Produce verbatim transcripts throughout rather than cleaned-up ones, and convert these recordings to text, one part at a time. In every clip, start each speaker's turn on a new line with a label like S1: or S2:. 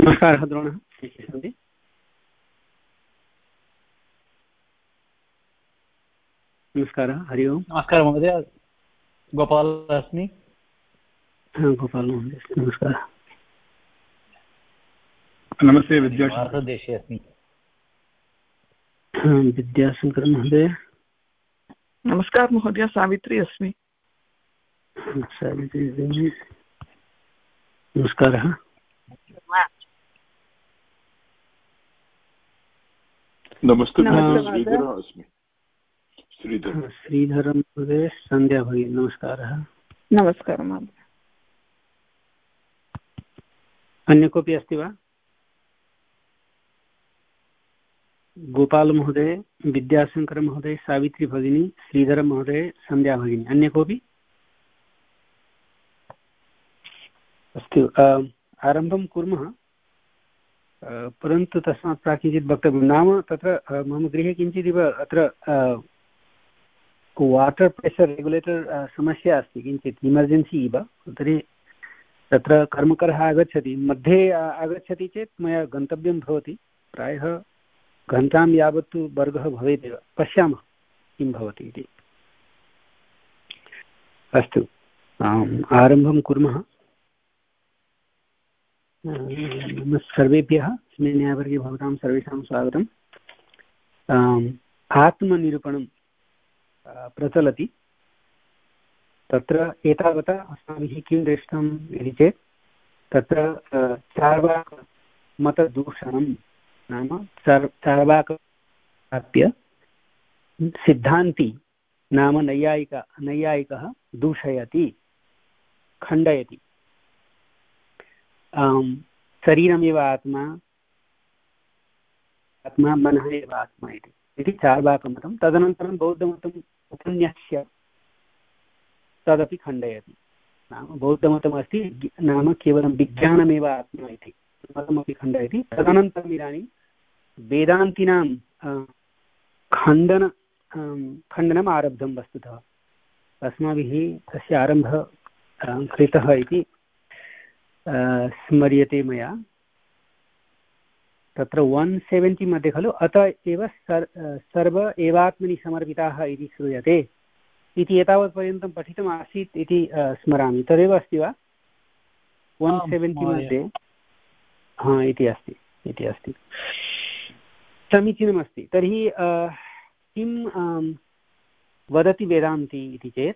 S1: नमस्कारः द्रोणः सन्ति। नमस्कारः, हरि ओम्।
S2: नमस्कारः महोदय, गोपालः अस्मि।
S1: गोपाल महोदय, नमस्कारः।
S3: नमस्ते, विद्याशङ्कर।
S2: भारतदेशे अस्मि।
S1: विद्याशङ्कर महोदय।
S4: नमस्कारः महोदय, सावित्री अस्मि।
S1: सावित्री, नमस्कारः।
S3: नमस्ते, श्रीधरः अस्मि। श्रीधर
S1: श्रीधर महोदय, सन्ध्या भगिनी, नमस्कारः।
S4: नमस्कारः महोदय।
S1: अन्य कोऽपि अस्ति वा? गोपाल महोदय, विद्याशंकर महोदय, सावित्री भगिनी, श्रीधर महोदय, सन्ध्या भगिनी, अन्य कोऽपि? अस्तु, आरम्भं कुर्मः। परन्तु तस्मात् प्राक् किञ्चित् वक्तव्यं। नाम तत्र मम गृहे किञ्चिदिव अत्र वाटर् प्रेशर् रेगुलेटर् समस्या अस्ति, किञ्चित् इमर्जेन्सी इव। तर्हि तत्र कर्मकरः आगच्छति, मध्ये आगच्छति चेत् मया गन्तव्यं भवति। प्रायः घण्टां यावत् तु वर्गः भवेदेव, पश्यामः किं भवति इति। अस्तु, आरम्भं कुर्मः। सर्वेभ्यः अस्मिन् न्यायवर्गे भवतां सर्वेषां स्वागतम्। आत्मनिरूपणं प्रचलति। तत्र एतावता अस्माभिः किं दृष्टम् इति चेत् तत्र चार्वाकमतदूषणं नाम चार् चार्वाकप्य सिद्धान्ती नाम नैयायिक नैयायिकः दूषयति, खण्डयति। शरीरमेव आत्मा, आत्मा मनः एव आत्मा इति इति चार्वाकमतं। तदनन्तरं बौद्धमतम् उपन्यस्य तदपि खण्डयति। नाम बौद्धमतमस्ति नाम केवलं विज्ञानमेव आत्मा इति मतमपि खण्डयति। तदनन्तरम् इदानीं वेदान्तिनां खण्डन खण्डनम् आरब्धं वस्तुतः। अस्माभिः तस्य आरम्भः कृतः इति स्मर्यते मया। तत्र वन् सेवेण्टि मध्ये खलु अत एव सर् सर्व एवात्मनि समर्पिताः इति श्रूयते इति एतावत्पर्यन्तं पठितम् आसीत् इति स्मरामि। तदेव अस्ति वा? वन् सेवेण्टि मध्ये हा इति अस्ति इति अस्ति समीचीनमस्ति। तर्हि किं वदति वेदान्ति इति चेत्,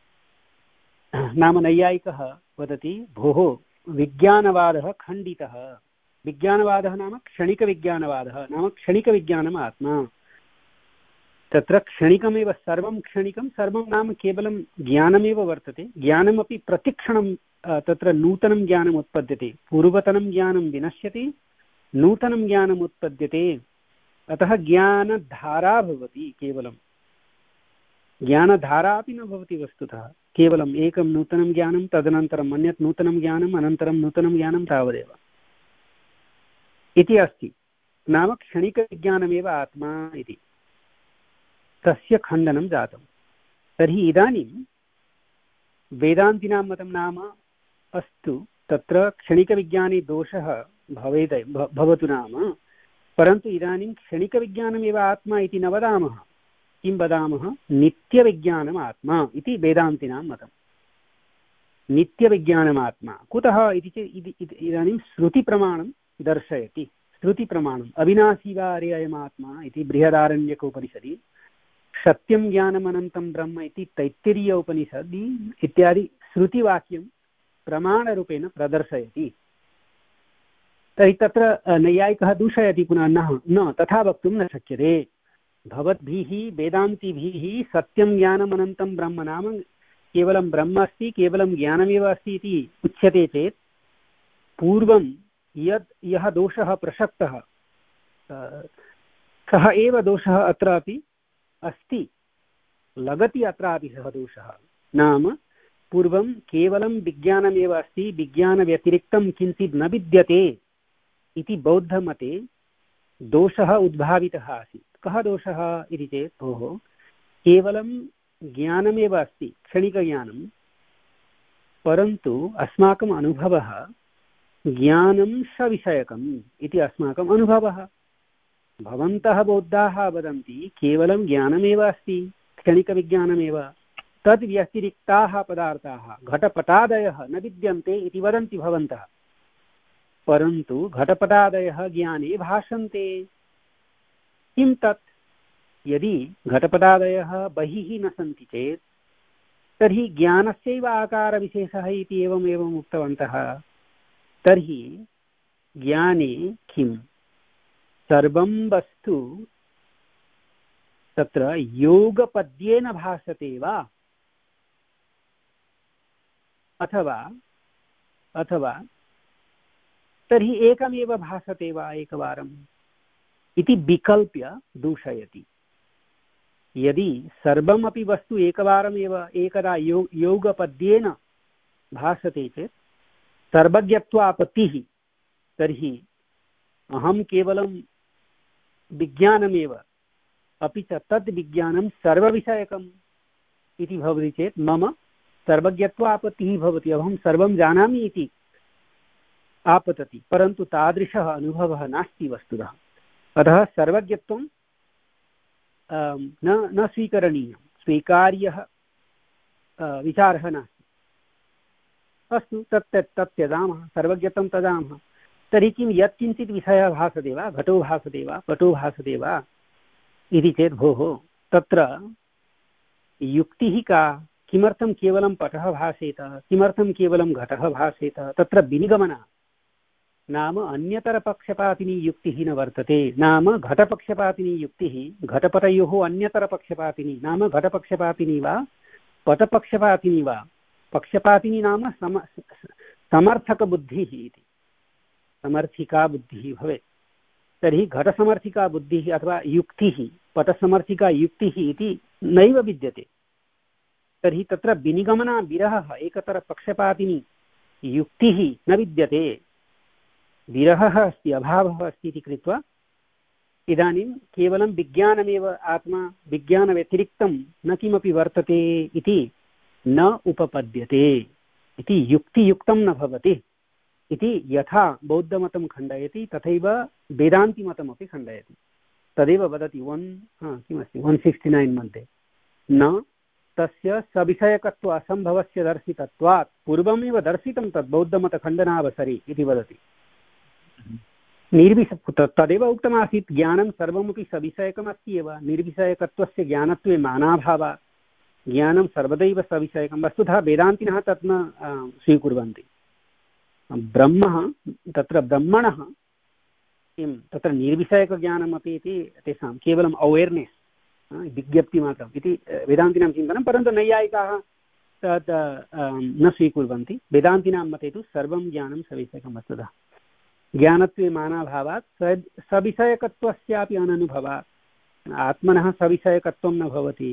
S1: नाम नैयायिकः वदति भोः विज्ञानवादः खण्डितः। विज्ञानवादः नाम क्षणिकविज्ञानवादः, नाम क्षणिकविज्ञानम् आत्मा। तत्र क्षणिकमेव, सर्वं क्षणिकं, सर्वं नाम केवलं ज्ञानमेव वर्तते। ज्ञानमपि प्रतिक्षणं तत्र नूतनं ज्ञानम् उत्पद्यते। पूर्वतनं ज्ञानं विनश्यति, नूतनं ज्ञानम् उत्पद्यते। अतः ज्ञानधारा भवति। केवलं ज्ञानधारा अपि न भवति वस्तुतः, केवलम् एकं नूतनं ज्ञानं, तदनन्तरम् अन्यत् नूतनं ज्ञानम्, अनन्तरं नूतनं ज्ञानं, तावदेव इति अस्ति। नाम क्षणिकविज्ञानमेव आत्मा इति तस्य खण्डनं जातं। तर्हि इदानीं वेदान्तिनां मतं नाम अस्तु, तत्र क्षणिकविज्ञाने दोषः भवेत् भवतु नाम, परन्तु इदानीं क्षणिकविज्ञानमेव आत्मा इति न वदामः। किं वदामः? नित्यविज्ञानम् आत्मा इति वेदान्तिनां मतं। नित्यविज्ञानम् आत्मा कुतः इति चेत् इदानीं श्रुतिप्रमाणं दर्शयति। श्रुतिप्रमाणम् अविनाशी वा अरे अयमात्मा इति बृहदारण्यकोपनिषदि, सत्यं ज्ञानमनन्तं ब्रह्म इति तैत्तिरीय उपनिषदि इत्यादि श्रुतिवाक्यं प्रमाणरूपेण प्रदर्शयति। तर्हि तत्र नैयायिकः दूषयति पुनः, न न तथा वक्तुं न शक्यते। भवद्भिः वेदान्तिभिः सत्यं ज्ञानमनन्तं ब्रह्म नाम केवलं ब्रह्म अस्ति, केवलं ज्ञानमेव अस्ति इति उच्यते चेत् पूर्वं यद् यः दोषः प्रसक्तः सः एव दोषः अत्रापि अस्ति, लगति अत्रापि सः दोषः। नाम पूर्वं केवलं विज्ञानमेव अस्ति, विज्ञानव्यतिरिक्तं किञ्चित् न विद्यते इति बौद्धमते दोषः उद्भावितः आसीत्। कः दोषः इति चेत्, भोः केवलं ज्ञानमेव अस्ति, क्षणिकज्ञानं, परन्तु अस्माकम् अनुभवः ज्ञानं सविषयकम् इति अस्माकम् अनुभवः। भवन्तः बौद्धाः वदन्ति केवलं ज्ञानमेव अस्ति, क्षणिकविज्ञानमेव, तद् व्यतिरिक्ताः पदार्थाः घटपटादयः न विद्यन्ते इति वदन्ति भवन्तः। परन्तु घटपटादयः ज्ञाने भाषन्ते। किं तत्? यदि घटपटादयः बहिः न सन्ति चेत् तर्हि ज्ञानस्यैव आकारविशेषः इति एवम् एवम् उक्तवन्तः। तर्हि ज्ञाने किं सर्वं वस्तु तत्र योगपद्येन भासते वा अथवा अथवा तर्हि एकमेव भासते वा एकवारम् इति विकल्प्य दूषयति। यदि सर्वमपि वस्तु एकवारमेव एकदा यो योगपद्येन भासते चेत् सर्वज्ञत्वापत्तिः, तर्हि अहं केवलं विज्ञानमेव, अपि च तद् विज्ञानं सर्वविषयकम् इति भवति चेत् मम सर्वज्ञत्वापत्तिः भवति, अहं सर्वं जानामि इति आपतति। परन्तु तादृशः अनुभवः नास्ति वस्तुतः। अतः सर्वज्ञत्वं न न स्वीकरणीयं, स्वीकार्यः विचारः नास्ति। अस्तु, तत् तत् त्यजामः, सर्वज्ञत्वं त्यजामः। तर्हि किं यत्किञ्चित् विषयः भासते वा, घटो भासते वा, पटो भासते वा इति चेत् भोः तत्र युक्तिः का? किमर्थं केवलं पटः भासेत, किमर्थं केवलं घटः भासेत? तत्र विनिगमनः नाम अन्यतरपक्षपातिनी युक्तिः न वर्तते। नाम घटपक्षपातिनी युक्तिः घटपटयोः अन्यतरपक्षपातिनी, नाम घटपक्षपातिनी वा पटपक्षपातिनी वा। पक्षपातिनी नाम सम समर्थकबुद्धिः इति, समर्थिका बुद्धिः भवेत्। तर्हि घटसमर्थिका बुद्धिः अथवा युक्तिः पटसमर्थिका युक्तिः इति नैव विद्यते। तर्हि तत्र विनिगमना विरहः एकतरपक्षपातिनी युक्तिः न विद्यते, विरहः अस्ति, अभावः अस्ति इति कृत्वा इदानीं केवलं विज्ञानमेव आत्मा, विज्ञानव्यतिरिक्तं न किमपि वर्तते इति न उपपद्यते, इति युक्तियुक्तं न भवति इति यथा बौद्धमतं खण्डयति तथैव वेदान्तिमतमपि खण्डयति। तदेव वदति वन् किमस्ति वन् सिक्स्टि नैन् मध्ये, न तस्य सविषयकत्व असम्भवस्य दर्शितत्वात् पूर्वमेव दर्शितं तद् बौद्धमतखण्डनावसरे इति वदति। निर्विष तदेव उक्तमासीत्, ज्ञानं सर्वमपि सविषयकमस्ति एव, निर्विषयकत्वस्य ज्ञानत्वे मानाभावः, ज्ञानं सर्वदैव सविषयकं। वस्तुतः वेदान्तिनः तत् न स्वीकुर्वन्ति। ब्रह्म तत्र ब्रह्मणः किं तत्र निर्विषयकज्ञानमपि इति तेषां केवलम् अवेर्नेस्, विज्ञप्तिमात्रम् इति वेदान्तिनां चिन्तनं। परन्तु नैयायिकाः तत् न स्वीकुर्वन्ति। वेदान्तिनां मते तु सर्वं ज्ञानं सविषयकं वस्तुतः। ज्ञानत्वे मानाभावात् सविषयकत्वस्यापि अननुभवात् आत्मनः सविषयकत्वं न भवति।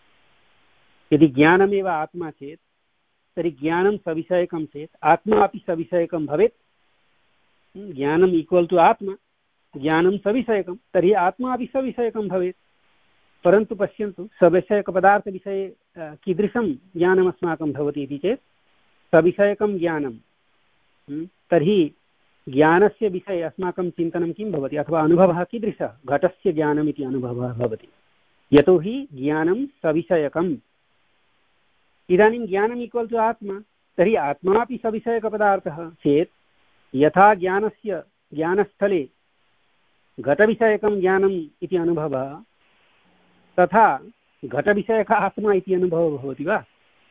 S1: यदि ज्ञानमेव आत्मा चेत् तर्हि ज्ञानं सविषयकं चेत् आत्मा अपि सविषयकं भवेत्। ज्ञानम् ईक्वल् टु आत्मा, ज्ञानं सविषयकं, तर्हि आत्मा अपि सविषयकं भवेत्। परन्तु पश्यन्तु, सविषयकपदार्थविषये कीदृशं ज्ञानम् अस्माकं भवति इति चेत् सविषयकं ज्ञानं, तर्हि ज्ञानस्य विषये अस्माकं चिन्तनं किं भवति अथवा अनुभवः कीदृशः? घटस्य ज्ञानम् इति अनुभवः भवति, यतोहि ज्ञानं सविषयकम्। इदानीं ज्ञानम् ईक्वल् टु आत्मा, तर्हि आत्मा अपि सविषयकपदार्थः चेत् यथा ज्ञानस्य ज्ञानस्थले घटविषयकं ज्ञानम् इति अनुभवः, तथा घटविषयक आत्मा इति अनुभवः भवति वा?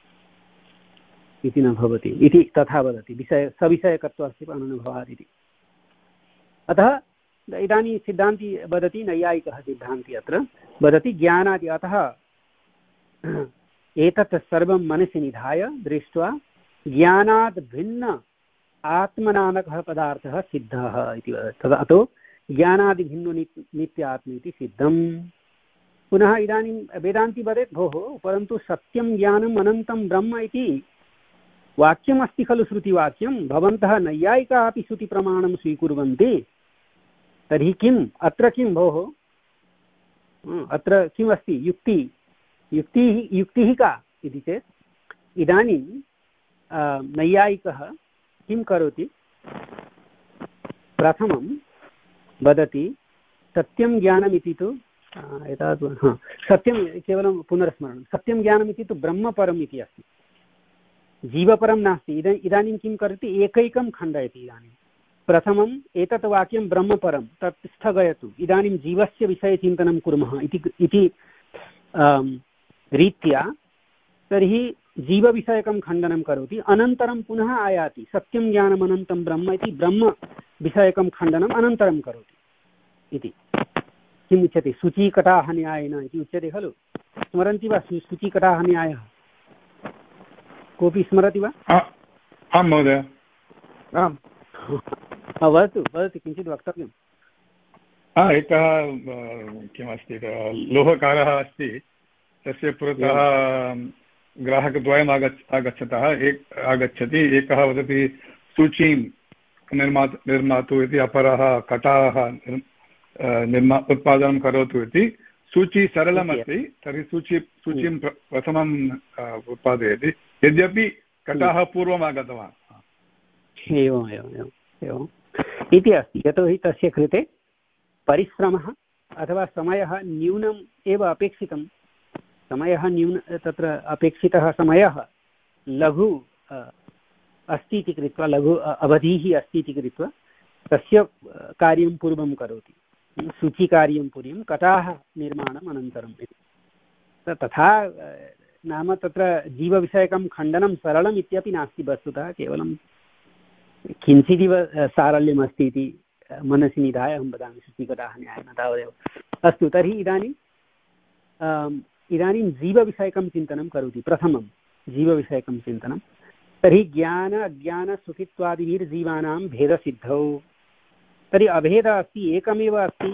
S1: इति न भवति इति तथा वदति, विषय सविषयकत्वस्य अनुभवात् इति। अतः इदानीं सिद्धान्ती वदति, नैयायिकः सिद्धान्ती अत्र वदति ज्ञानादि, अतः एतत् सर्वं मनसि निधाय दृष्ट्वा ज्ञानात् भिन्न आत्मनामकः पदार्थः सिद्धः इति वदति। तदा अतो ज्ञानादिभिन्नो नित्य आत्मा इति सिद्धम्। पुनः इदानीं वेदान्ती वदेत्, भोः परन्तु सत्यं ज्ञानम् अनन्तं ब्रह्म इति वाक्यमस्ति खलु, श्रुतिवाक्यं। भवन्तः नैयायिकाः अपि श्रुतिप्रमाणं स्वीकुर्वन्ति, तर्हि किम् अत्र किं भोः? अत्र किमस्ति? युक्ति युक्तिः युक्तिः का इति चेत् इदानीं नैयायिकः किं करोति? प्रथमं वदति सत्यं ज्ञानमिति तु एतावत् हा सत्यं केवलं पुनर्स्मरणं सत्यं ज्ञानमिति तु ब्रह्मपरम् इति अस्ति, जीवपरं नास्ति। इद इदानीं किं करोति, एकैकं खण्डयति। इदानीं प्रथमम् एतत् वाक्यं ब्रह्मपरं तत् स्थगयतु, इदानीं जीवस्य विषये चिन्तनं कुर्मः इति रीत्या तर्हि जीवविषयकं खण्डनं करोति। अनन्तरं पुनः आयाति सत्यं ज्ञानम् अनन्तं ब्रह्म इति ब्रह्मविषयकं खण्डनम् अनन्तरं करोति इति किम् उच्यते, शुचीकटाः न्यायेन इति उच्यते खलु। स्मरन्ति वा शुचीकटाः कोऽपि स्मरति वा?
S3: आं महोदय।
S1: आम् वदतु वदतु किञ्चित् वक्तव्यम्।
S3: एकः किमस्ति, लोहकारः अस्ति, तस्य पुरतः ग्राहकद्वयम् आगच्छ आगच्छतः एक आगच्छति, एकः वदति सूचीं निर्मा निर्मातु इति, अपरः कटाः निर्मा उत्पादनं करोतु इति। सूची सरलमस्ति, तर्हि सूची सूचीं प्रथमम् उत्पादयति, यद्यपि कटाः पूर्वम् आगतवान्।
S1: एवम् एवम् एवम् एवम् इति अस्ति, यतोहि तस्य कृते परिश्रमः अथवा समयः न्यूनम् एव अपेक्षितं। समयः न्यून तत्र अपेक्षितः समयः लघु अस्ति इति कृत्वा, लघु अवधिः अस्ति इति कृत्वा तस्य कार्यं पूर्वं करोति, सूचीकार्यं पूर्वं कटाः निर्माणम् अनन्तरम् इति। तथा नाम तत्र जीवविषयकं खण्डनं सरलम् इत्यपि नास्ति, वस्तुतः केवलं किञ्चिदिव सारल्यमस्ति इति मनसि निधाय अहं वदामि, सूचीकटाः न्यायेन तावदेव। अस्तु, तर्हि इदानीं इदानीं जीवविषयकं चिन्तनं करोति। प्रथमं जीवविषयकं चिन्तनं, तर्हि ज्ञान अज्ञान सुखित्वादिभिर्जीवानां भेदसिद्धौ। तर्हि अभेदः अस्ति, एकमेव अस्ति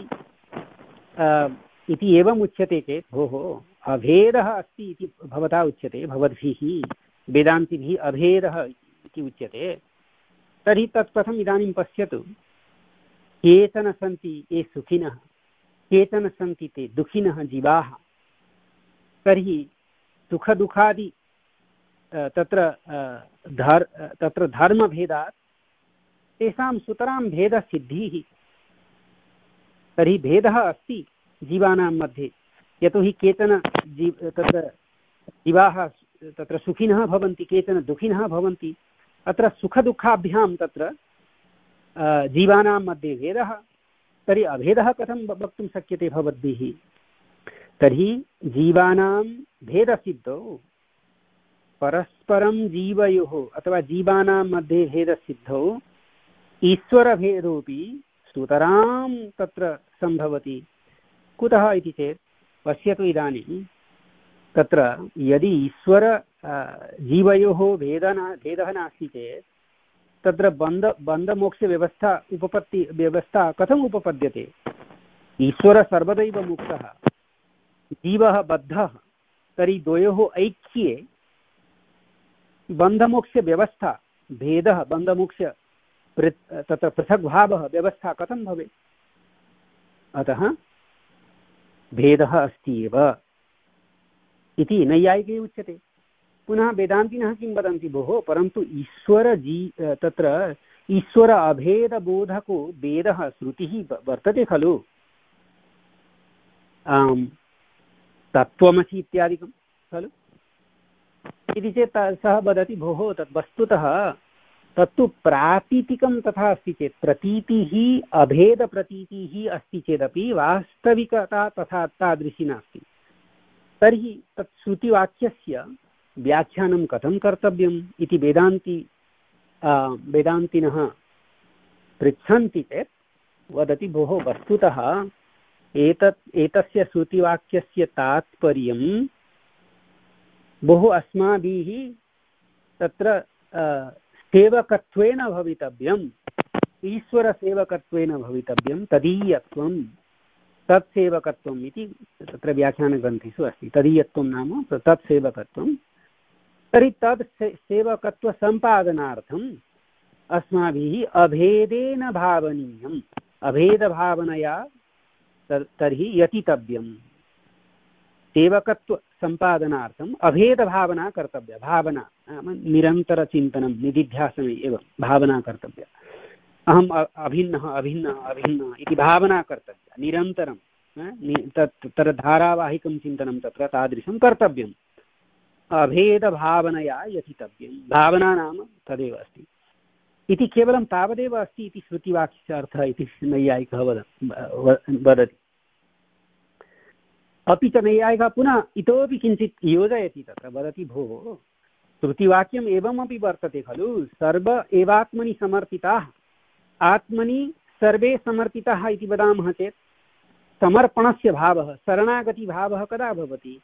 S1: इति एवम् उच्यते चेत्, भोः अभेदः अस्ति इति भवता उच्यते, भवद्भिः वेदान्तिभिः अभेदः इति उच्यते, तर्हि तत्कथम्? इदानीं पश्यतु, केचन सन्ति ये सुखिनः, केचन सन्ति ते दुःखिनः जीवाः। तर्हि सुखदुःखादि तत्र धर् तत्र धर्मभेदात् तेषां सुतरां भेदसिद्धिः। तर्हि भेदः अस्ति जीवानां मध्ये, यतोहि केचन जीव तत्र जीवाः तत्र सुखिनः भवन्ति, केचन दुःखिनः भवन्ति। अत्र सुखदुःखाभ्यां तत्र जीवानां मध्ये भेदः। तर्हि अभेदः कथं वक्तुं शक्यते भवद्भिः? तर्हि जीवानां भेदसिद्धौ परस्परं जीवयोः अथवा जीवानां मध्ये भेदसिद्धौ ईश्वरभेदोऽपि सुतरां तत्र सम्भवति। कुतः इति चेत् पश्यतु, इदानीं तत्र यदि ईश्वर जीवयोः भेदः भेदः नास्ति चेत् तत्र बन्ध बन्धमोक्षव्यवस्था उपपत्ति व्यवस्था कथम् उपपद्यते? ईश्वरः सर्वदैव मुक्तः, जीवः बद्धः, तर्हि द्वयोः ऐक्ये बन्धमोक्षव्यवस्था, भेदः बन्धमोक्ष तत्र पृथग्भावः व्यवस्था कथं भवेत्? अतः भेदः अस्ति एव इति नैयायिकैः उच्यते। पुनः वेदान्तिनः किं वदन्ति, भोः परन्तु ईश्वर जी तत्र ईश्वर अभेदबोधको वेदः श्रुतिः वर्तते खलु, आम् तत्त्वमसि इत्यादिकं खलु इति चेत् सः वदति, भोः तद् वस्तुतः तत्तु प्रातीतिकं तथा अस्ति चेत्, प्रतीतिः अभेदप्रतीतिः अस्ति चेदपि वास्तविकता तथा तादृशी नास्ति। तर्हि तत् श्रुतिवाक्यस्य व्याख्यानं कथं कर्तव्यम् इति वेदान्ति वेदान्तिनः पृच्छन्ति चेत् वदति, भोः वस्तुतः एतत् एतस्य श्रुतिवाक्यस्य तात्पर्यं बहु अस्माभिः तत्र सेवकत्वेन भवितव्यम्, ईश्वरसेवकत्वेन भवितव्यं, तदीयत्वं तत्सेवकत्वम् इति तत्र व्याख्यानग्रन्थेषु अस्ति। तदीयत्वं नाम तत्सेवकत्वं। तर्हि तद् सेवकत्वसम्पादनार्थम् अस्माभिः अभेदेन भावनीयम्, अभेदभावनया तर्हि यतितव्यम्। सेवकत्वसम्पादनार्थम् अभेदभावना कर्तव्या, भावना नाम निरन्तरचिन्तनं, निदिध्यासने एव भावना कर्तव्या। अहम् अभिन्नः अभिन्नः अभिन्नः इति भावना कर्तव्या निरन्तरं तत् तत्र धारावाहिकं चिन्तनं तत्र तादृशं कर्तव्यम् अभेदभावनया यथितव्यं भावना नाम तदेव अस्ति इति केवलं तावदेव अस्ति इति श्रुतिवाक्यस्य अर्थः इति नैयायिकः वद वदति अपि च नैयायिकः पुनः इतोपि किञ्चित् योजयति तत्र वदति भोः श्रुतिवाक्यम् एवमपि वर्तते खलु सर्व एवात्मनि समर्पिताः आत्मनि सर्वे समर्पिताः इति वदामः चेत् समर्पणस्य भावः शरणागतिभावः कदा भवति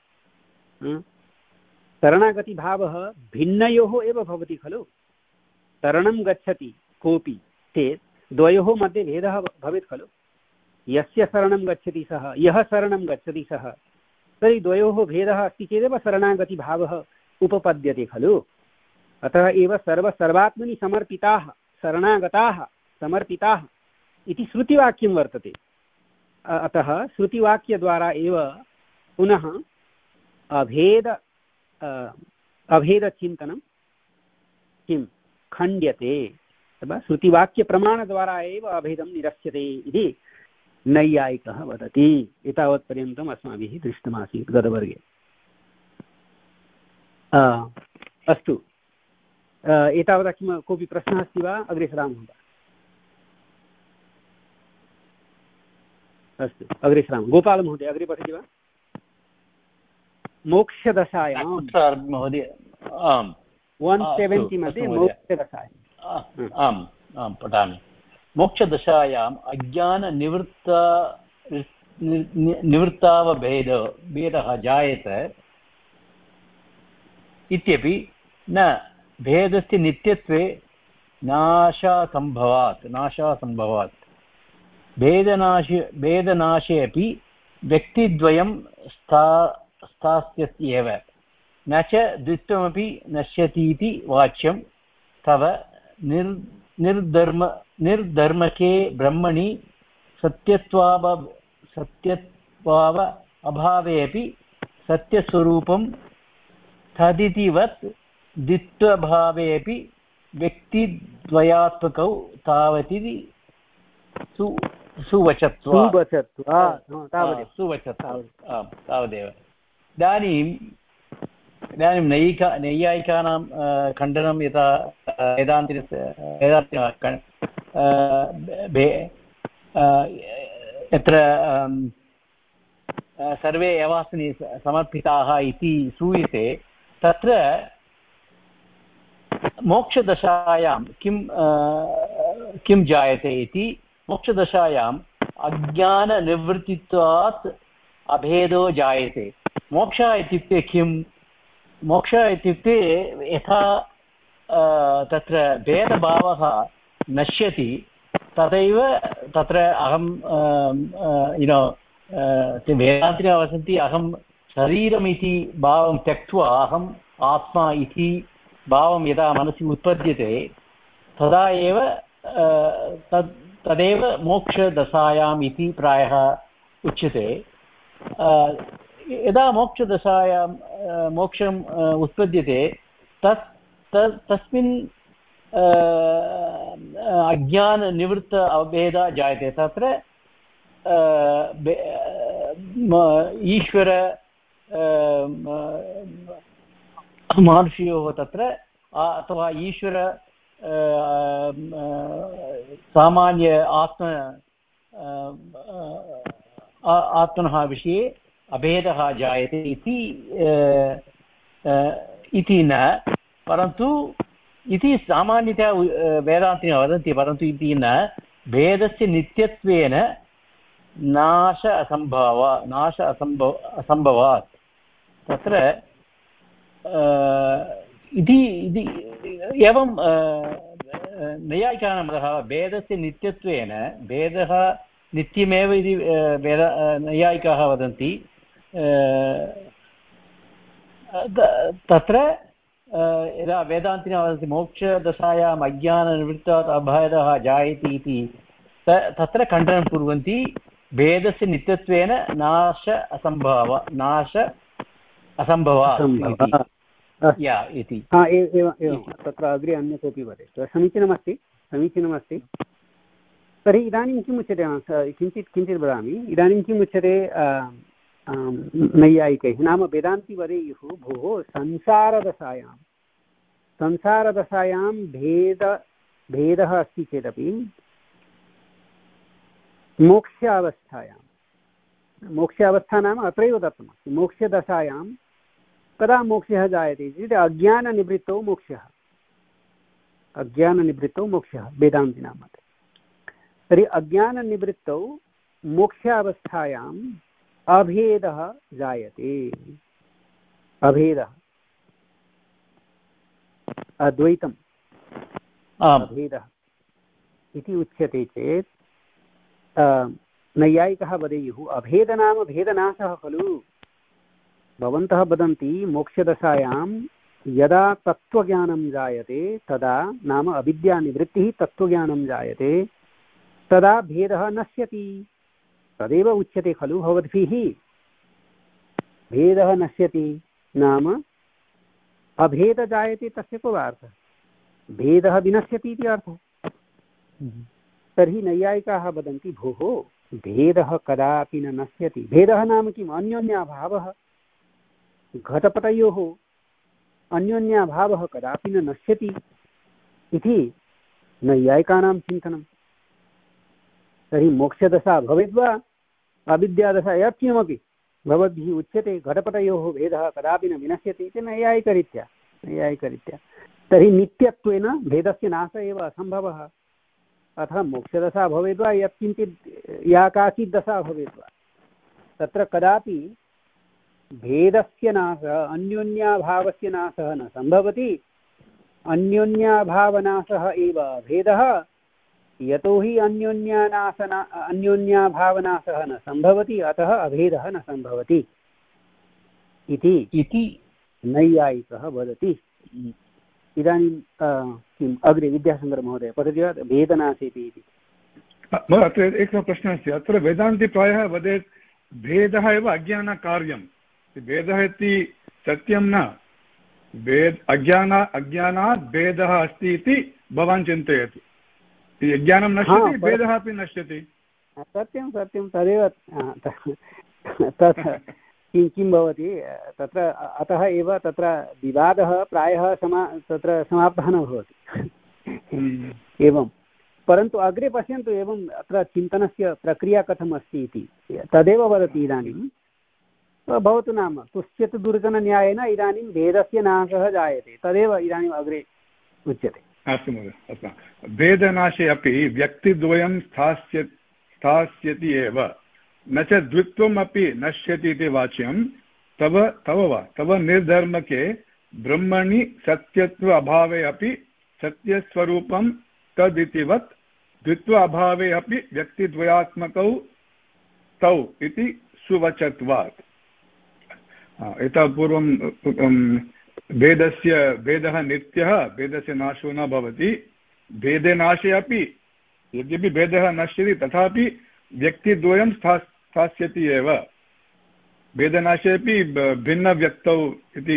S1: शरणागतिभावः भिन्नयोः एव भवति खलु शरणं गच्छति कोऽपि चेत् द्वयोः मध्ये भेदः भवेत् खलु यस्य शरणं गच्छति सः यः शरणं गच्छति सः तर्हि द्वयोः भेदः अस्ति चेदेव शरणागतिभावः उपपद्यते खलु अतः एव सर्व सर्वात्मनि समर्पिताः शरणागताः समर्पिताः इति श्रुतिवाक्यं वर्तते अतः श्रुतिवाक्यद्वारा एव पुनः अभेद अभेदचिन्तनं किं खण्ड्यते अथवा श्रुतिवाक्यप्रमाणद्वारा एव अभेदं निरस्यते इति नैयायिकः वदति एतावत्पर्यन्तम् अस्माभिः दृष्टमासीत् गतवर्गे अस्तु एतावता किं कोऽपि प्रश्नः अस्ति वा अग्रे सरामः अस्तु अग्रे सरामः गोपालमहोदय अग्रे पठति वा मोक्षदशायां
S2: महोदय आम्
S1: वन् सेवेण्टि मध्ये मोक्षदशायाम्
S2: आम् आं पठामि मोक्षदशायाम् अज्ञाननिवृत्त निवृत्तावभेद भेदः जायते इत्यपि न भेदस्य नित्यत्वे नाशासम्भवात् नाशासम्भवात् भेदनाशे भेदनाशे अपि व्यक्तिद्वयं स्था स्थास्यत्येव न च द्वित्वमपि नश्यतीति वाच्यं तव निर् निर्धर्म निर्धर्मके ब्रह्मणि सत्यत्वाव सत्यत्वाव अभावेऽपि सत्यस्वरूपं तदितिवत् द्वित्वभावेऽपि व्यक्तिद्वयात्मकौ तावतिति सु सुवचत्वा तावदेव इदानीम् इदानीं नैयिका नैयायिकानां खण्डनं यथा वेदान्तिनस्य वेदान्तिनः यत्र सर्वे एवास्मिन् समर्पिताः इति श्रूयते तत्र मोक्षदशायां किं किं जायते इति मोक्षदशायाम् अज्ञाननिवृत्तित्वात् अभेदो जायते मोक्षः इत्युक्ते किं मोक्षः इत्युक्ते यथा तत्र भेदभावः नश्यति तथैव तत्र अहं युनो वेदान्तिनः वदन्ति अहं शरीरमिति भावं त्यक्त्वा अहम् आत्मा इति भावं यदा मनसि उत्पद्यते तदा एव तद् तदेव मोक्षदशायाम् इति प्रायः उच्यते यदा मोक्षदशायां मोक्षम् उत्पद्यते तत् तस्मिन् अज्ञाननिवृत्त अभेदः जायते तत्र ईश्वर महर्षियोः तत्र अथवा ईश्वर सामान्य आत्म आत्मनः विषये अभेदः जायते इति इति न परन्तु इति सामान्यतया वेदान्तिनः वदन्ति परन्तु इति न भेदस्य नित्यत्वेन नाश असम्भव नाश असम्भव असम्भवात् तत्र इति एवं नैयायिकानां मतः भेदस्य नित्यत्वेन भेदः नित्यमेव इति वेद नैयायिकाः वदन्ति तत्र यदा वेदान्तिनः वदन्ति मोक्षदशायाम् अज्ञाननिवृत्तात् अभेदः जायते इति तत्र खण्डनं कुर्वन्ति भेदस्य नित्यत्वेन नाश असम्भव नाश असम्भवात् इति
S1: एवं तत्र अग्रे अन्य कोऽपि वदेत् समीचीनमस्ति समीचीनमस्ति तर्हि इदानीं किम् उच्यते किञ्चित् किञ्चित् वदामि। इदानीं किम् उच्यते नैयायिकैः, नाम वेदान्ति वदेयुः भोः संसारदशायां संसारदशायां भेद भेदः अस्ति चेदपि मोक्षावस्थायां, मोक्षावस्था नाम अत्रैव दत्तमस्ति, मोक्षदशायां कदा मोक्षः जायते चेत् अज्ञाननिवृत्तौ मोक्षः, अज्ञाननिवृत्तौ मोक्षः वेदान्तिनां मते। तर्हि अज्ञाननिवृत्तौ मोक्षावस्थायाम् अभेदः जायते, अभेदः अद्वैतम् अभेदः इति उच्यते चेत् नैयायिकः वदेयुः अभेद नाम भेदनाशः खलु। भवन्तः वदन्ति मोक्षदशायां यदा तत्त्वज्ञानं जायते तदा, नाम अविद्यानिवृत्तिः तत्त्वज्ञानं जायते तदा भेदः नश्यति, तदेव उच्यते खलु भवद्भिः। भेदः नश्यति नाम अभेद जायते, तस्य को अर्थः? भेदः विनश्यति इति अर्थः। तर्हि नैयायिकाः वदन्ति भोः भेदः कदापि न नश्यति। भेदः नाम किम्? अन्योन्याभावः। घटपटयोः अन्योन्याभावः कदापि न नश्यति इति नैयायिकानां चिन्तनं। तर्हि मोक्षदशा भवेद् वा अविद्यादशा, यत्किमपि भवद्भिः उच्यते घटपटयोः भेदः कदापि न विनश्यति इति नैयायिकरीत्या नैयायिकरीत्या तर्हि नित्यत्वेन भेदस्य नाशः एव असम्भवः। अतः मोक्षदशा भवेद् वा यत्किञ्चित् या काचित् दशा भवेद् वा, तत्र कदापि भेदस्य नाशः, अन्योन्याभावस्य नाशः न सम्भवति। अन्योन्याभावनाशः एव भेदः, यतोहि अन्योन्यानाशना अन्योन्याभावनाशः न सम्भवति, अतः अभेदः न सम्भवति इति नैयायिकः वदति। इदानीं किम् अग्रे विद्याशङ्करमहोदय पठति वा भेदनाशेति इति?
S3: अत्र एकः प्रश्नः अस्ति। अत्र वेदान्ति प्रायः वदेत् भेदः एव अज्ञानकार्यं। भेदः इति सत्यं न, भेद अज्ञान अज्ञानात् भेदः अस्ति इति भवान् चिन्तयति। अज्ञानं नश्यति, भेदः अपि नश्यति।
S1: सत्यं सत्यं तदेव। तत् किं किं भवति तत्र, अतः एव तत्र विवादः प्रायः समा तत्र समाप्तः न भवति। एवं, परन्तु अग्रे पश्यन्तु एवम् अत्र चिन्तनस्य प्रक्रिया कथम् अस्ति इति तदेव वदति। इदानीं भवतु नाम तुश्चित् दुर्जनन्यायेन इदानीं भेदस्य नाशः जायते, तदेव इदानीम् अग्रे उच्यते।
S3: अस्तु महोदय, अस्तु। भेदनाशे अपि व्यक्तिद्वयं स्थास्य स्थास्यति एव, न च द्वित्वम् अपि नश्यति इति वाच्यं। तव तव वा तव निर्धर्मके ब्रह्मणि सत्यत्व अभावे अपि सत्यस्वरूपं तदितिवत् द्वित्व अभावे अपि व्यक्तिद्वयात्मकौ तौ इति सुवचत्वात्। इतः पूर्वं भेदस्य भेदः नित्यः, भेदस्य नाशो न भवति। भेदे नाशे अपि यद्यपि भेदः नश्यति तथापि व्यक्तिद्वयं स्था स्थास्यति एव। भेदनाशे अपि भिन्नव्यक्तौ इति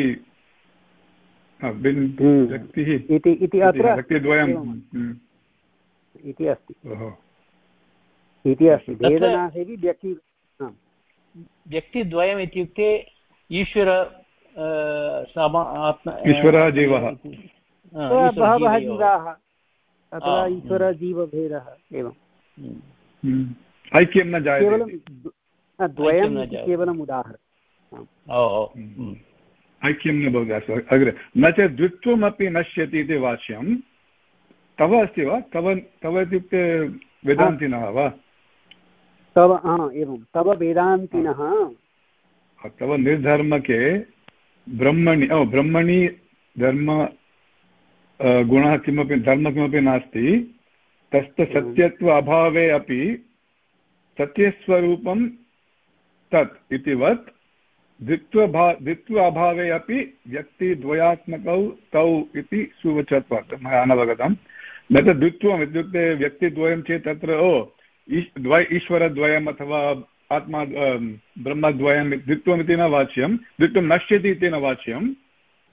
S3: व्यक्तिः व्यक्तिद्वयम्
S1: इति अस्ति इति अस्ति। भेदनाशेपि व्यक्ति
S2: व्यक्तिद्वयम् इत्युक्ते ईश्वर
S3: ईश्वरः जीवः,
S1: बहवः जीवाः, अथवा ईश्वरजीवभेदः एवं।
S3: ऐक्यं न जायते,
S1: केवलं द्वयम् केवलम् उदाहरणम्।
S3: ऐक्यं न भवति। अग्रे न च द्वित्वमपि नश्यति इति वाच्यं। तव अस्ति वा? तव तव इत्युक्ते वेदान्तिनः वा?
S1: तव एवं तव वेदान्तिनः।
S3: तव निर्धर्मके ब्रह्मणि ओ ब्रह्मणि धर्म गुणः किमपि धर्म किमपि नास्ति, तस्य सत्यत्व अभावे अपि सत्यस्वरूपं तत् इतिवत् द्वित्वभा द्वित्व अभावे अपि व्यक्तिद्वयात्मकौ तौ इति सुवचत्वात्। मया अनवगतं। न तु द्वित्वम् इत्युक्ते व्यक्तिद्वयं चेत् तत्र ओ द्वय ईश्वरद्वयम् अथवा आत्मा ब्रह्मद्वयं द्वित्वमिति न वाच्यं। द्वित्वं नश्यति इति न वाच्यं,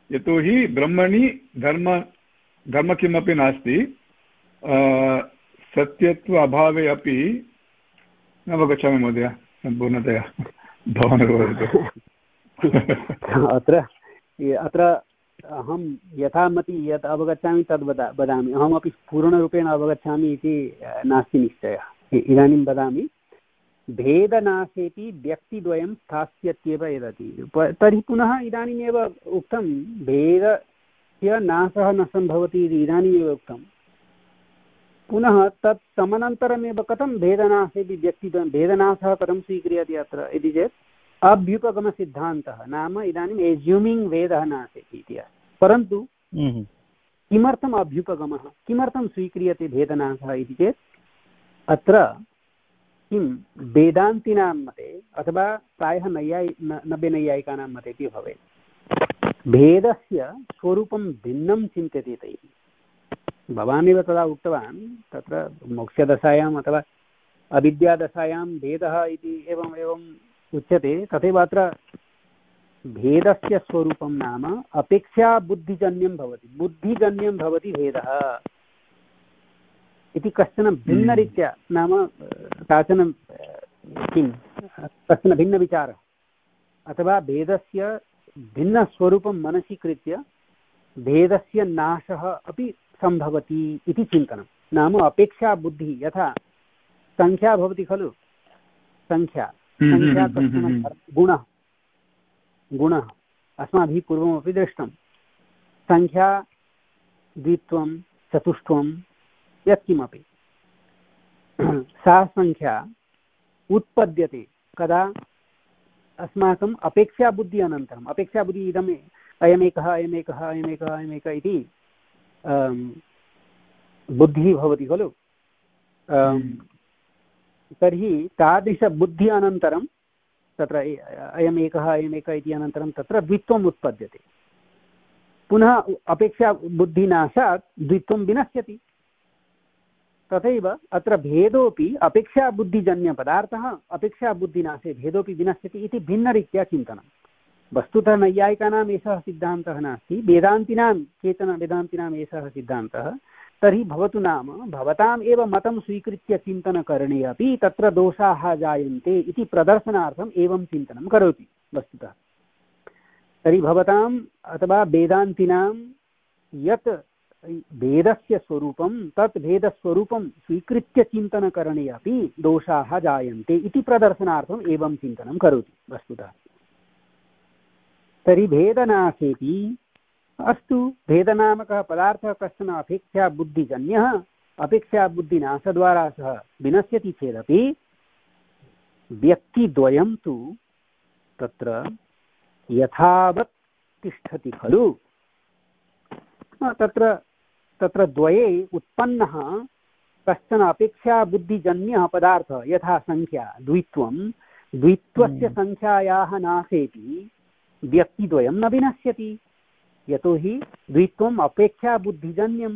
S3: यतोहि ब्रह्मणि धर्म धर्म किमपि नास्ति। सत्यत्व अभावे अपि न अवगच्छामि महोदय सम्पूर्णतया भवान् वदतु।
S1: अत्र अत्र अहं यथामति यत् अवगच्छामि तद् वदा वदामि। अहमपि पूर्णरूपेण अवगच्छामि इति नास्ति निश्चयः। इदानीं वदामि। भेदनाशेपि व्यक्तिद्वयं स्थास्यत्येव यदति। तर्हि पुनः इदानीमेव उक्तं भेदस्य नाशः न सम्भवति इति इदानीमेव उक्तं। पुनः तत् समनन्तरमेव कथं भेदनाशेपि व्यक्तिद्वयं भेदनाशः कथं स्वीक्रियते अत्र इति चेत् अभ्युपगमसिद्धान्तः नाम इदानीम् एज्यूमिङ्ग् वेदः नास्ति इति अस्ति। परन्तु किमर्थम् अभ्युपगमः किमर्थं स्वीक्रियते भेदनाशः इति चेत् अत्र किं वेदान्तिनां मते अथवा प्रायः नैयायि नव्यनैयायिकानां मते अपि भवेत् भेदस्य स्वरूपं भिन्नं चिन्त्यते तैः। भवानेव तदा उक्तवान् तत्र मोक्षदशायाम् अथवा अविद्यादशायां भेदः इति एवम् एवम् उच्यते। तथैव अत्र भेदस्य स्वरूपं नाम अपेक्षा बुद्धिजन्यं भवति बुद्धिजन्यं भवति भेदः इति कश्चन भिन्नरीत्या नाम काचन किं कश्चन भिन्नविचारः अथवा भेदस्य भिन्नस्वरूपं मनसि कृत्य भेदस्य नाशः अपि सम्भवति इति चिन्तनं। नाम अपेक्षा बुद्धिः यथा संख्या भवति खलु संख्या संख्या कश्चन गुणः गुणः अस्माभिः पूर्वमपि दृष्टं। संख्या द्वित्वं चतुष्टवं यत्किमपि सा संख्या उत्पद्यते कदा अस्माकम् अपेक्षाबुद्धि अनन्तरम्। अपेक्षाबुद्धि इदम् अयमेकः अयमेकः अयमेकः अयमेकः इति बुद्धिः भवति खलु। तर्हि तादृशबुद्धि अनन्तरं तत्र अयमेकः अयमेकः इति अनन्तरं तत्र द्वित्वम् उत्पद्यते। पुनः अपेक्षाबुद्धिनाशात् द्वित्वं विनश्यति। तथैव अत्र भेदोऽपि अपेक्षाबुद्धिजन्यपदार्थः अपेक्षाबुद्धिनाशे भेदोऽपि विनश्यति इति भिन्नरीत्या चिन्तनं। वस्तुतः नैयायिकानाम् एषः सिद्धान्तः नास्ति वेदान्तिनां केचन वेदान्तिनाम् एषः सिद्धान्तः। तर्हि भवतु नाम भवताम् एव मतं स्वीकृत्य चिन्तनकरणे अपि तत्र दोषाः जायन्ते इति प्रदर्शनार्थम् एवं चिन्तनं करोति वस्तुतः। तर्हि भवताम् अथवा वेदान्तिनां यत् भेदस्य स्वरूपं तत् भेदस्वरूपं स्वीकृत्य चिन्तनकरणे अपि दोषाः जायन्ते इति प्रदर्शनार्थम् एवं चिन्तनं करोति वस्तुतः। तर्हि भेदनाशेपि अस्तु भेदनामकः पदार्थः कश्चन अपेक्षाबुद्धिजन्यः अपेक्षाबुद्धिनाशद्वारा सः विनश्यति चेदपि व्यक्तिद्वयं तु तत्र यथावत् तिष्ठति खलु। तत्र तत्र द्वये उत्पन्नः कश्चन अपेक्षाबुद्धिजन्यः पदार्थः यथा संख्या द्वित्वं द्वित्वस्य संख्यायाः नाशेपि व्यक्तिद्वयं न विनश्यति यतोहि द्वित्वम् अपेक्षाबुद्धिजन्यं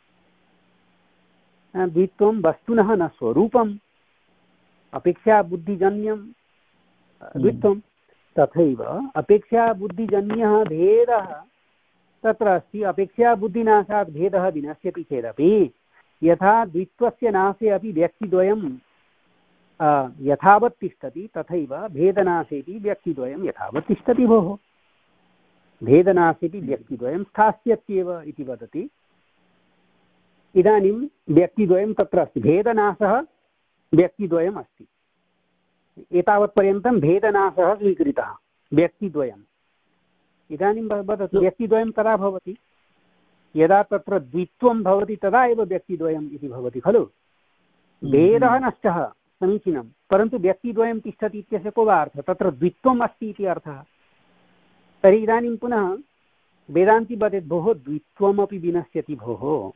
S1: द्वित्वं वस्तुनः न स्वरूपम् अपेक्षाबुद्धिजन्यं द्वित्वं। तथैव अपेक्षाबुद्धिजन्यः भेदः तत्र अस्ति। अपेक्षाबुद्धिनाशात् भेदः विनश्यति चेदपि यथा द्वित्वस्य नाशे अपि व्यक्तिद्वयं यथावत् तिष्ठति तथैव भेदनाशेपि व्यक्तिद्वयं यथावत् तिष्ठति भोः। भेदनाशेपि व्यक्तिद्वयं स्थास्यत्येव इति वदति। इदानीं व्यक्तिद्वयं तत्र अस्ति भेदनाशः व्यक्तिद्वयम् अस्ति। एतावत्पर्यन्तं भेदनाशः स्वीकृतः व्यक्तिद्वयम्। इदानीं वदतु व्यक्तिद्वयं कदा भवति यदा तत्र द्वित्वं भवति तदा एव व्यक्तिद्वयम् इति भवति खलु। भेदः नष्टः समीचीनं परन्तु व्यक्तिद्वयं तिष्ठति इत्यस्य को वा अर्थः तत्र द्वित्वम् अस्ति इति अर्थः। तर्हि इदानीं पुनः वेदान्ती वदेत् भोः द्वित्वमपि विनश्यति भोः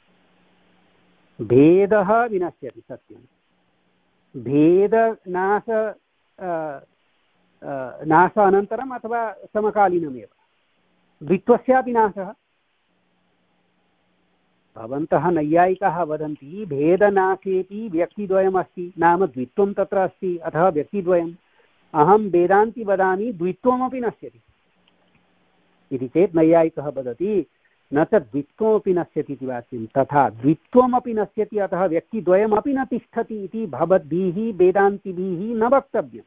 S1: भेदः विनश्यति सत्यं भेदनाश नाश अनन्तरम् अथवा समकालीनमेव द्वित्वस्यापि नाशः। भवन्तः नैयायिकाः वदन्ति भेदनाशेपि व्यक्तिद्वयमस्ति नाम द्वित्वं तत्र अस्ति अतः व्यक्तिद्वयम्। अहं वेदान्ति वदामि द्वित्वमपि नश्यति इति चेत् नैयायिकः वदति न च द्वित्वमपि नश्यति इति वाक्यं तथा द्वित्वमपि नश्यति अतः व्यक्तिद्वयमपि न तिष्ठति इति भवद्भिः वेदान्तिभिः न वक्तव्यम्।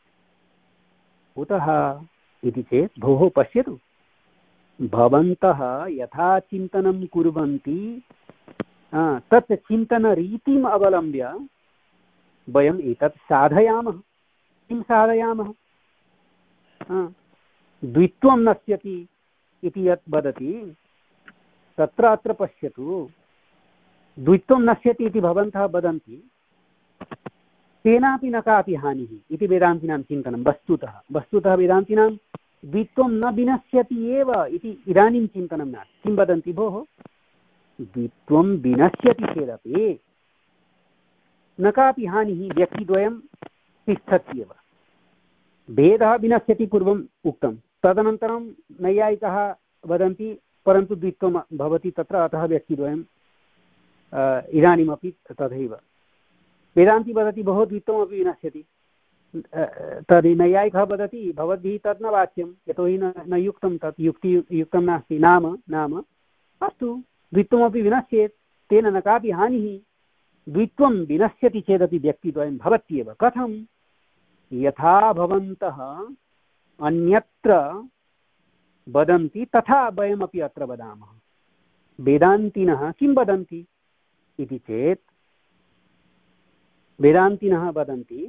S1: कुतः इति चेत् भोः पश्यतु, भवन्तः यथा चिन्तनं कुर्वन्ति तत् चिन्तनरीतिम् अवलम्ब्य वयम् एतत् साधयामः। किं साधयामः? द्वित्वं नश्यति इति यत् वदति तत्र अत्र पश्यतु, द्वित्वं नश्यति इति भवन्तः वदन्ति, तेनापि न कापि हानिः इति वेदान्तिनां चिन्तनं। वस्तुतः वस्तुतः वेदान्तिनां द्वित्वं न विनश्यति एव इति इदानीं चिन्तनं नास्ति। किं वदन्ति भोः, द्वित्वं विनश्यति चेदपि न कापि हानिः, व्यक्तिद्वयं तिष्ठति एव। भेदः विनश्यति पूर्वम् उक्तं, तदनन्तरं नैयायिकाः वदन्ति परन्तु द्वित्वं भवति तत्र, अतः व्यक्तिद्वयं इदानीमपि तथैव। वेदान्ती वदति बहु द्वित्वमपि विनश्यति, तर्हि नैयायिकः वदति भवद्भिः तद् न वाच्यं, यतोहि न न युक्तं, तत् युक्ति युक्तं नास्ति। नाम नाम अस्तु, द्वित्वमपि विनश्येत्, तेन न कापि हानिः। द्वित्वं विनश्यति चेदपि व्यक्तिद्वयं भवत्येव। कथं? यथा भवन्तः अन्यत्र वदन्ति तथा वयमपि अत्र वदामः। वेदान्तिनः किं वदन्ति इति चेत्, वेदान्तिनः वदन्ति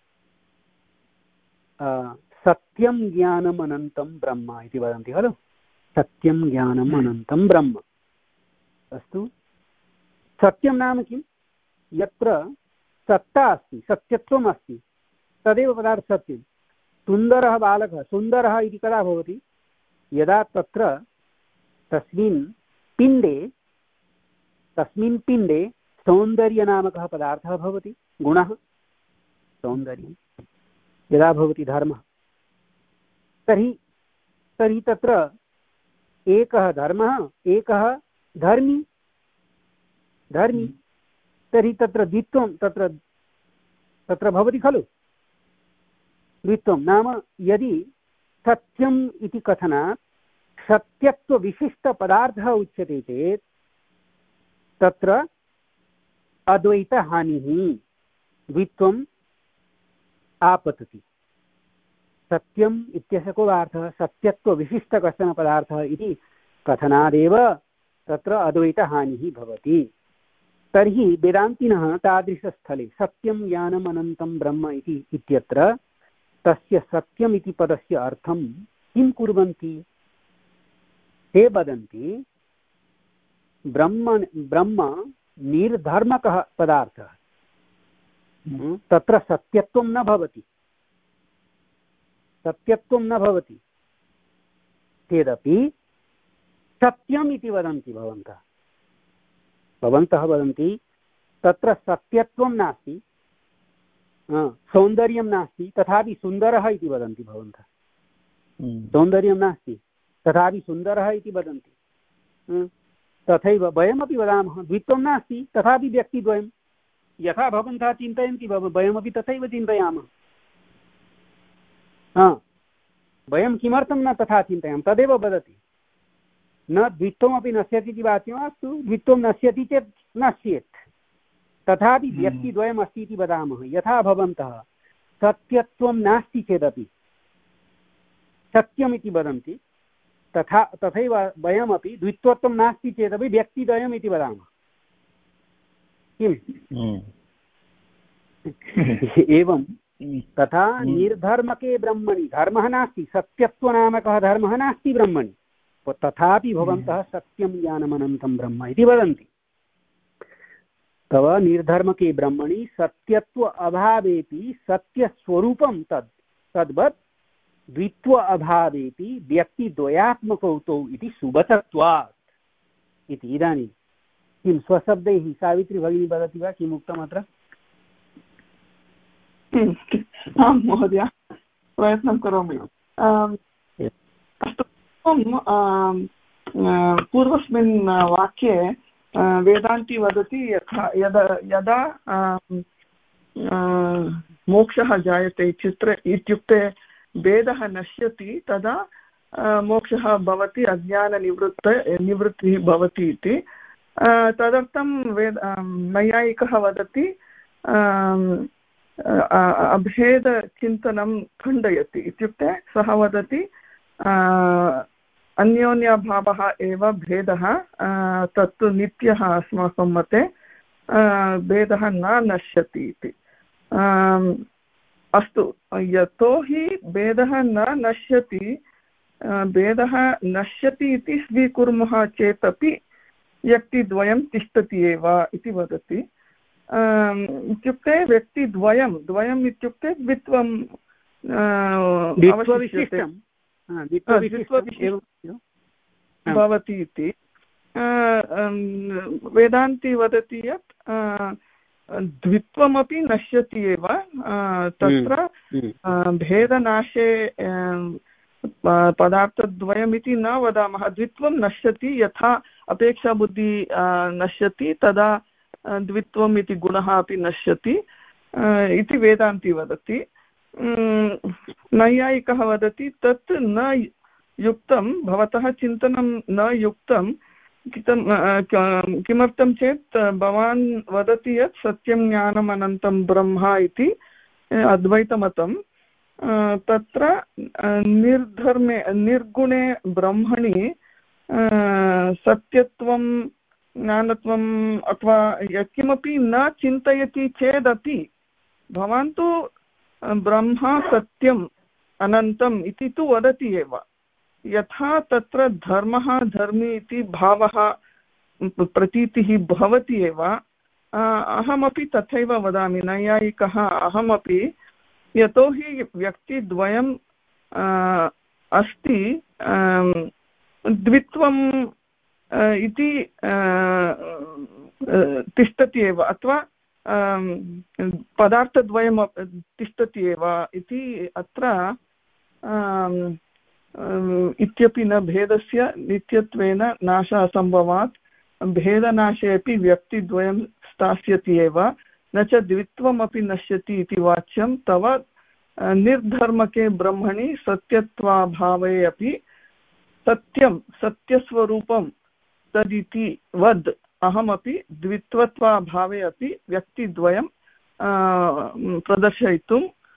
S1: सत्यं ज्ञानम् अनन्तं ब्रह्म इति वदन्ति खलु। सत्यं ज्ञानम् अनन्तं ब्रह्म। अस्तु, सत्यं नाम किं? यत्र सत्ता अस्ति, सत्यत्वम् अस्ति, तदेव पदार्थः सत्यं। सुन्दरः बालकः सुन्दरः इति कदा भवति? यदा तत्र तस्मिन् पिण्डे तस्मिन् पिण्डे सौन्दर्यनामकः पदार्थः भवति, गुणः सौन्दर्यं। यदा भवति धर्मः, तर्हि तर्हि तत्र एकः धर्मः, एकः धर्मी धर्मी तर्हि तत्र द्वित्वं तत्र तत्र भवति खलु। द्वित्वं नाम यदि सत्यम् इति कथनात् सत्यत्वविशिष्टपदार्थः उच्यते चेत् तत्र अद्वैतहानिः, द्वित्वम् आपतति। सत्यम् इत्यस्य को अर्थः? सत्यत्वविशिष्ट कश्चन पदार्थः इति कथनादेव तत्र अद्वैतहानिः भवति। तर्हि वेदान्तिनः तादृशस्थले सत्यं ज्ञानम् अनन्तं ब्रह्म इति इत्यत्र तस्य सत्यम् इति पदस्य अर्थं किं कुर्वन्ति? ते वदन्ति ब्रह्म ब्रह्म निर्धर्मकः पदार्थः, तत्र सत्यत्वं न भवति, सत्यत्वं न भवति चेदपि सत्यम् इति वदन्ति भवन्तः। भवन्तः वदन्ति तत्र सत्यत्वं नास्ति, सौन्दर्यं नास्ति, तथापि सुन्दरः इति वदन्ति भवन्तः। सौन्दर्यं नास्ति तथापि सुन्दरः इति वदन्ति। तथैव वयमपि वदामः द्वित्वं नास्ति तथापि व्यक्तिद्वयं। यथा भवन्तः चिन्तयन्ति वयमपि तथैव चिन्तयामः। हा, वयं किमर्थं न तथा चिन्तयामः तदेव वदति। न द्वित्वमपि नश्यति इति वाक्यम्। अस्तु, द्वित्वं नश्यति चेत् नश्येत्, तथापि व्यक्तिद्वयम् अस्ति इति वदामः। यथा भवन्तः सत्यत्वं नास्ति चेदपि सत्यम् इति वदन्ति, तथा तथैव वयमपि द्वित्वत्वं नास्ति चेदपि व्यक्तिद्वयम् इति वदामः। किम्? एवं तथा निर्धर्मके ब्रह्मणि धर्मः नास्ति, सत्यत्वनामकः धर्मः नास्ति ब्रह्मणि, तथापि भवन्तः सत्यं ज्ञानमनन्तं ब्रह्म इति वदन्ति। तव निर्धर्मके ब्रह्मणि सत्यत्व अभावेपि सत्यस्वरूपं तद् तद्वत् द्वित्व अभावेपि व्यक्तिद्वयात्मकौ तौ इति सुबतत्वात् इति। इदानीं किं स्वशब्दैः सावित्री भगिनी वदति वा किम् उक्तम् अत्र?
S4: आं महोदय, प्रयत्नं करोमि। पूर्वस्मिन् वाक्ये वेदान्ती वदति यथा यदा यदा मोक्षः जायते चित्र इत्युक्ते भेदः नश्यति तदा मोक्षः भवति अज्ञाननिवृत्त निवृत्तिः भवति इति तदर्थं वेद नैयायिकः वदति अभेदचिन्तनं खण्डयति इत्युक्ते सः वदति अन्योन्यभावः एव भेदः तत्तु नित्यः अस्माकं मते भेदः न नश्यति इति अस्तु यतोहि भेदः न नश्यति भेदः नश्यति इति स्वीकुर्मः चेदपि व्यक्तिद्वयं तिष्ठति एव इति वदति इत्युक्ते व्यक्तिद्वयं द्वयम् इत्युक्ते द्वित्वं भवति इति वेदान्ती वदति यत् द्वित्वमपि नश्यति एव तत्र भेदनाशे पदार्थद्वयमिति न वदामः द्वित्वं नश्यति यथा अपेक्षाबुद्धि नश्यति तदा द्वित्वम् इति गुणः अपि नश्यति इति वेदान्ती वदति नैयायिकः वदति तत् न युक्तं भवतः चिन्तनं न युक्तं किमर्थं चेत् भवान् वदति यत् सत्यं ज्ञानम् अनन्तं ब्रह्म इति अद्वैतमतं तत्र निर्धर्मे निर्गुणे ब्रह्मणि सत्यत्वं ज्ञानत्वम् अथवा यत्किमपि न चिन्तयति चेदपि भवान् तु ब्रह्म सत्यम् अनन्तम् इति तु वदति एव यथा तत्र धर्मः धर्मी इति भावः प्रतीतिः भवति एव अहमपि तथैव वदामि नैयायिकः अहमपि यतोहि व्यक्तिद्वयम् अस्ति द्वित्वम् इति तिष्ठति एव अथवा पदार्थद्वयं तिष्ठति एव इति अत्र इत्यपि न भेदस्य नित्यत्वेन नाशः असम्भवात् भेदनाशे अपि व्यक्तिद्वयं स्थास्यति एव न च द्वित्वमपि नश्यति इति वाच्यं तव निर्धर्मके ब्रह्मणि सत्यत्वाभावे अपि सत्यं सत्यस्वरूपं तदिति वद् अहमपि द्वित्वत्वाभावे अपि व्यक्तिद्वयं प्रदर्शयितुं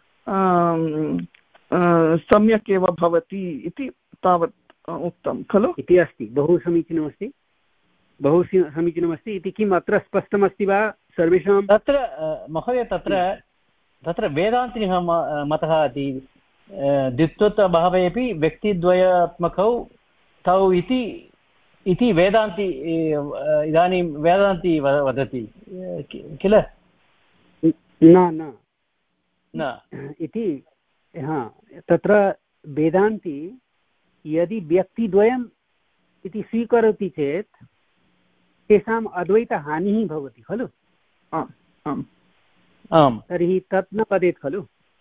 S4: सम्यक् एव भवति इति तावत् उक्तं खलु
S1: इति अस्ति बहु समीचीनमस्ति बहु समीचीनमस्ति इति किम् अत्र स्पष्टमस्ति वा सर्वेषां
S2: तत्र महोदय तत्र तत्र वेदान्तिनः मतः अस्ति द्वित्वत्वभावे अपि व्यक्तिद्वयात्मकौ तौ इति इति वेदान्ति इदानीं वेदान्ति वदति किल
S1: न न
S2: न
S1: इति हा तत्र वेदान्ति यदि व्यक्तिद्वयम् इति स्वीकरोति चेत् तेषाम् अद्वैतहानिः भवति खलु
S4: आम् आम्
S2: आम्
S1: तर्हि तत् न वदेत् खलु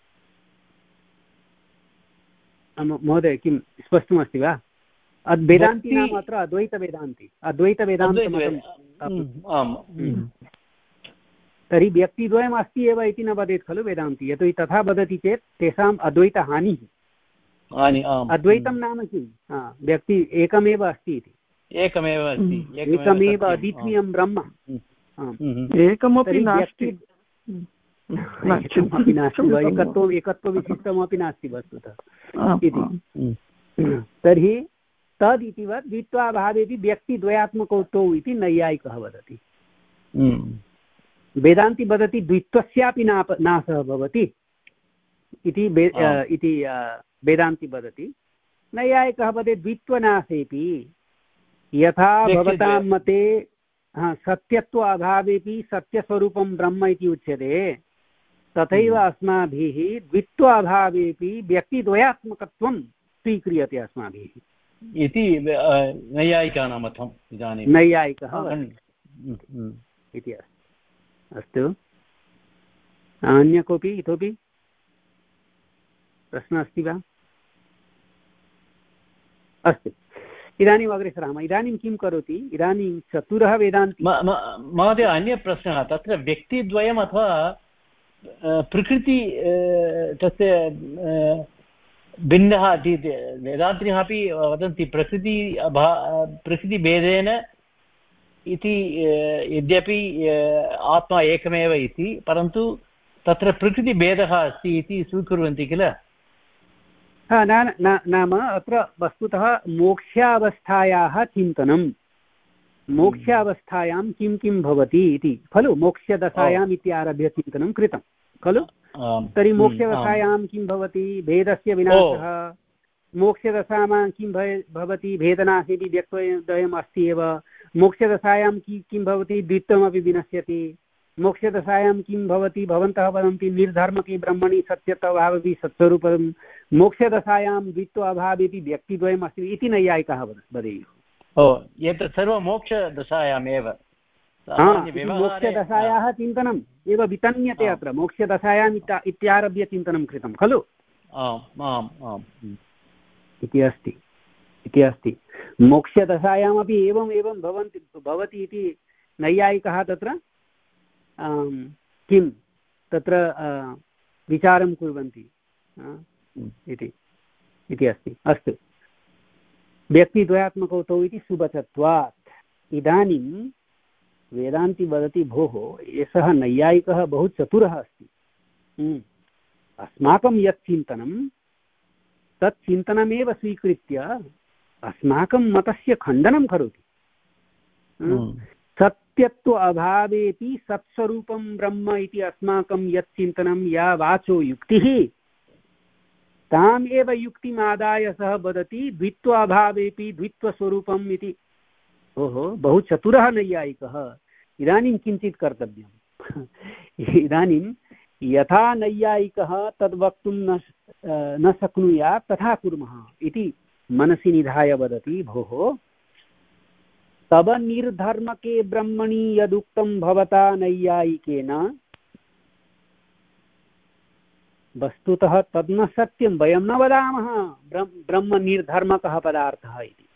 S1: महोदय किं स्पष्टमस्ति वा वेदान्ति नाम अत्र अद्वैतवेदान्ति अद्वैतवेदान्तं तर्हि व्यक्तिद्वयम् अस्ति एव इति न वदेत् खलु वेदान्ति यतोहि तथा वदति चेत् तेषाम् अद्वैतहानिः अद्वैतं नाम किं व्यक्ति एकमेव अस्ति इति
S2: एकमेव अस्ति
S1: एकमेव अद्वितीयं ब्रह्म
S4: एकमपि नास्ति
S1: एकमपि नास्ति वा एकत्वम् एकत्वविशिष्टमपि नास्ति वस्तुतः इति तर्हि तद् इति वा द्वित्वाभावेपि व्यक्तिद्वयात्मकौ तौ इति नैयायिकः वदति वेदान्ति वदति द्वित्वस्यापि नाशः भवति इति इति वेदान्ति वदति नैयायिकः वदति द्वित्वनाशेपि यथा भवतां मते सत्यत्व अभावेपि सत्यस्वरूपं ब्रह्म इति उच्यते तथैव अस्माभिः द्वित्व अभावेपि व्यक्तिद्वयात्मकत्वं स्वीक्रियते अस्माभिः
S2: इति नैयायिकानां मतम् इदानीं
S1: नैयायिकः इति अस्ति अस्तु अन्य कोऽपि इतोपि प्रश्नः अस्ति वा अस्तु इदानीम् अग्रे सरामः इदानीं किं करोति इदानीं चतुरः वेदान्ति
S2: महोदय अन्यः प्रश्नः तत्र व्यक्तिद्वयम् अथवा प्रकृति तस्य भिन्नः इति वेदान्तिनः अपि वदन्ति प्रकृति अभा प्रकृतिभेदेन इति यद्यपि आत्मा एकमेव इति परन्तु तत्र प्रकृतिभेदः अस्ति इति स्वीकुर्वन्ति किल
S1: नाम अत्र वस्तुतः मोक्ष्यावस्थायाः चिन्तनं मोक्ष्यावस्थायां किं किं भवति इति खलु मोक्षदशायाम् इति आरभ्य चिन्तनं कृतं खलु तर्हि मोक्षदशायां किं भवति भेदस्य विनाशः मोक्षदशायां किं भवति भेदनाशेऽपि व्यक्तद्वयम् अस्ति एव मोक्षदशायां किं भवति द्वित्वमपि विनश्यति मोक्षदशायां किं भवति भवन्तः वदन्ति निर्धर्मके ब्रह्मणि सत्यत्वाभावपि सत्स्वरूपं मोक्षदशायां द्वित्व अभावेपि व्यक्तिद्वयम् अस्ति इति नैयायिकाः वदेयुः
S2: ओ एतत् सर्वं मोक्षदशायामेव
S1: मोक्षदशायाः चिन्तनम् एव वितन्यते अत्र मोक्षदशायाम् इत्यारभ्य चिन्तनं कृतं खलु इति अस्ति इति अस्ति मोक्षदशायामपि एवम् एवं भवन्ति भवति इति नैयायिकः तत्र किं तत्र विचारं कुर्वन्ति इति इति अस्ति अस्तु व्यक्तिद्वयात्मकौ तौ इति सुबचत्वात् इदानीं वेदान्ति वदति भोः एषः नैयायिकः बहु चतुरः अस्ति अस्माकं यत् चिन्तनं तत् चिन्तनमेव स्वीकृत्य अस्माकं मतस्य खण्डनं करोति सत्यत्व अभावेपि सत्स्वरूपं ब्रह्म इति अस्माकं यत् चिन्तनं या वाचो युक्तिः ताम् एव युक्तिमादाय सः वदति द्वित्वाभावेपि द्वित्वस्वरूपम् इति ओहो बहु चतुरः नैयायिकः इदानीं किञ्चित् कर्तव्यम् इदानीं यथा नैयायिकः तद् वक्तुं न न शक्नुयात् तथा कुर्मः इति मनसि निधाय वदति भोः तव निर्धर्मके ब्रह्मणि यदुक्तं भवता नैयायिकेन वस्तुतः तद् न सत्यं वयं न वदामः ब्रह्म निर्धर्मकः पदार्थः इति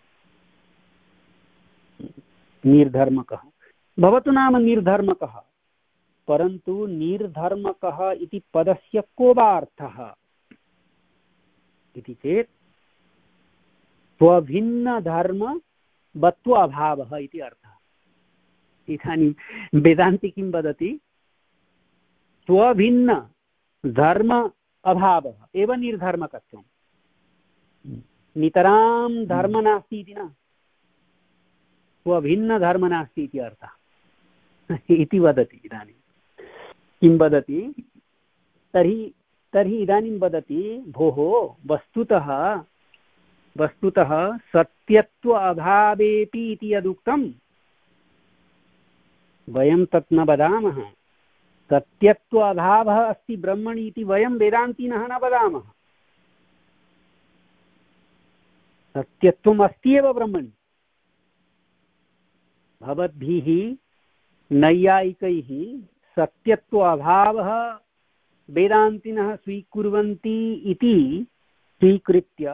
S1: निर्धर्मकः भवतु नाम निर्धर्मकः परन्तु निर्धर्मकः इति पदस्य को वा अर्थः इति चेत् स्वभिन्नधर्म वत्व अभावः इति अर्थः इदानीं वेदान्ति किं वदति स्वभिन्न धर्म अभावः एव निर्धर्मकत्वं नितरां धर्म नास्ति इति न स्वभिन्नधर्म नास्ति इति अर्थः इति वदति इदानीं किं वदति तर्हि तर्हि इदानीं वदति भोः वस्तुतः वस्तुतः सत्यत्व अभावेपि इति यदुक्तं वयं तत् न वदामः सत्यत्व अभावः अस्ति ब्रह्मणि इति वयं वेदान्तिनः न वदामः सत्यत्वम् अस्ति एव ब्रह्मणि भवद्भिः नैयायिकैः सत्यत्व अभावः वेदान्तिनः स्वीकुर्वन्ति इति स्वीकृत्य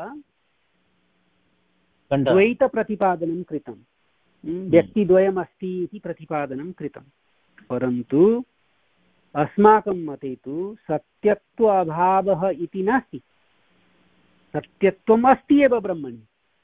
S1: द्वैतप्रतिपादनं कृतं व्यक्तिद्वयम् अस्ति इति प्रतिपादनं कृतं परन्तु अस्माकं मते तु सत्यत्व अभावः इति नास्ति सत्यत्वम् अस्ति एव ब्रह्मणि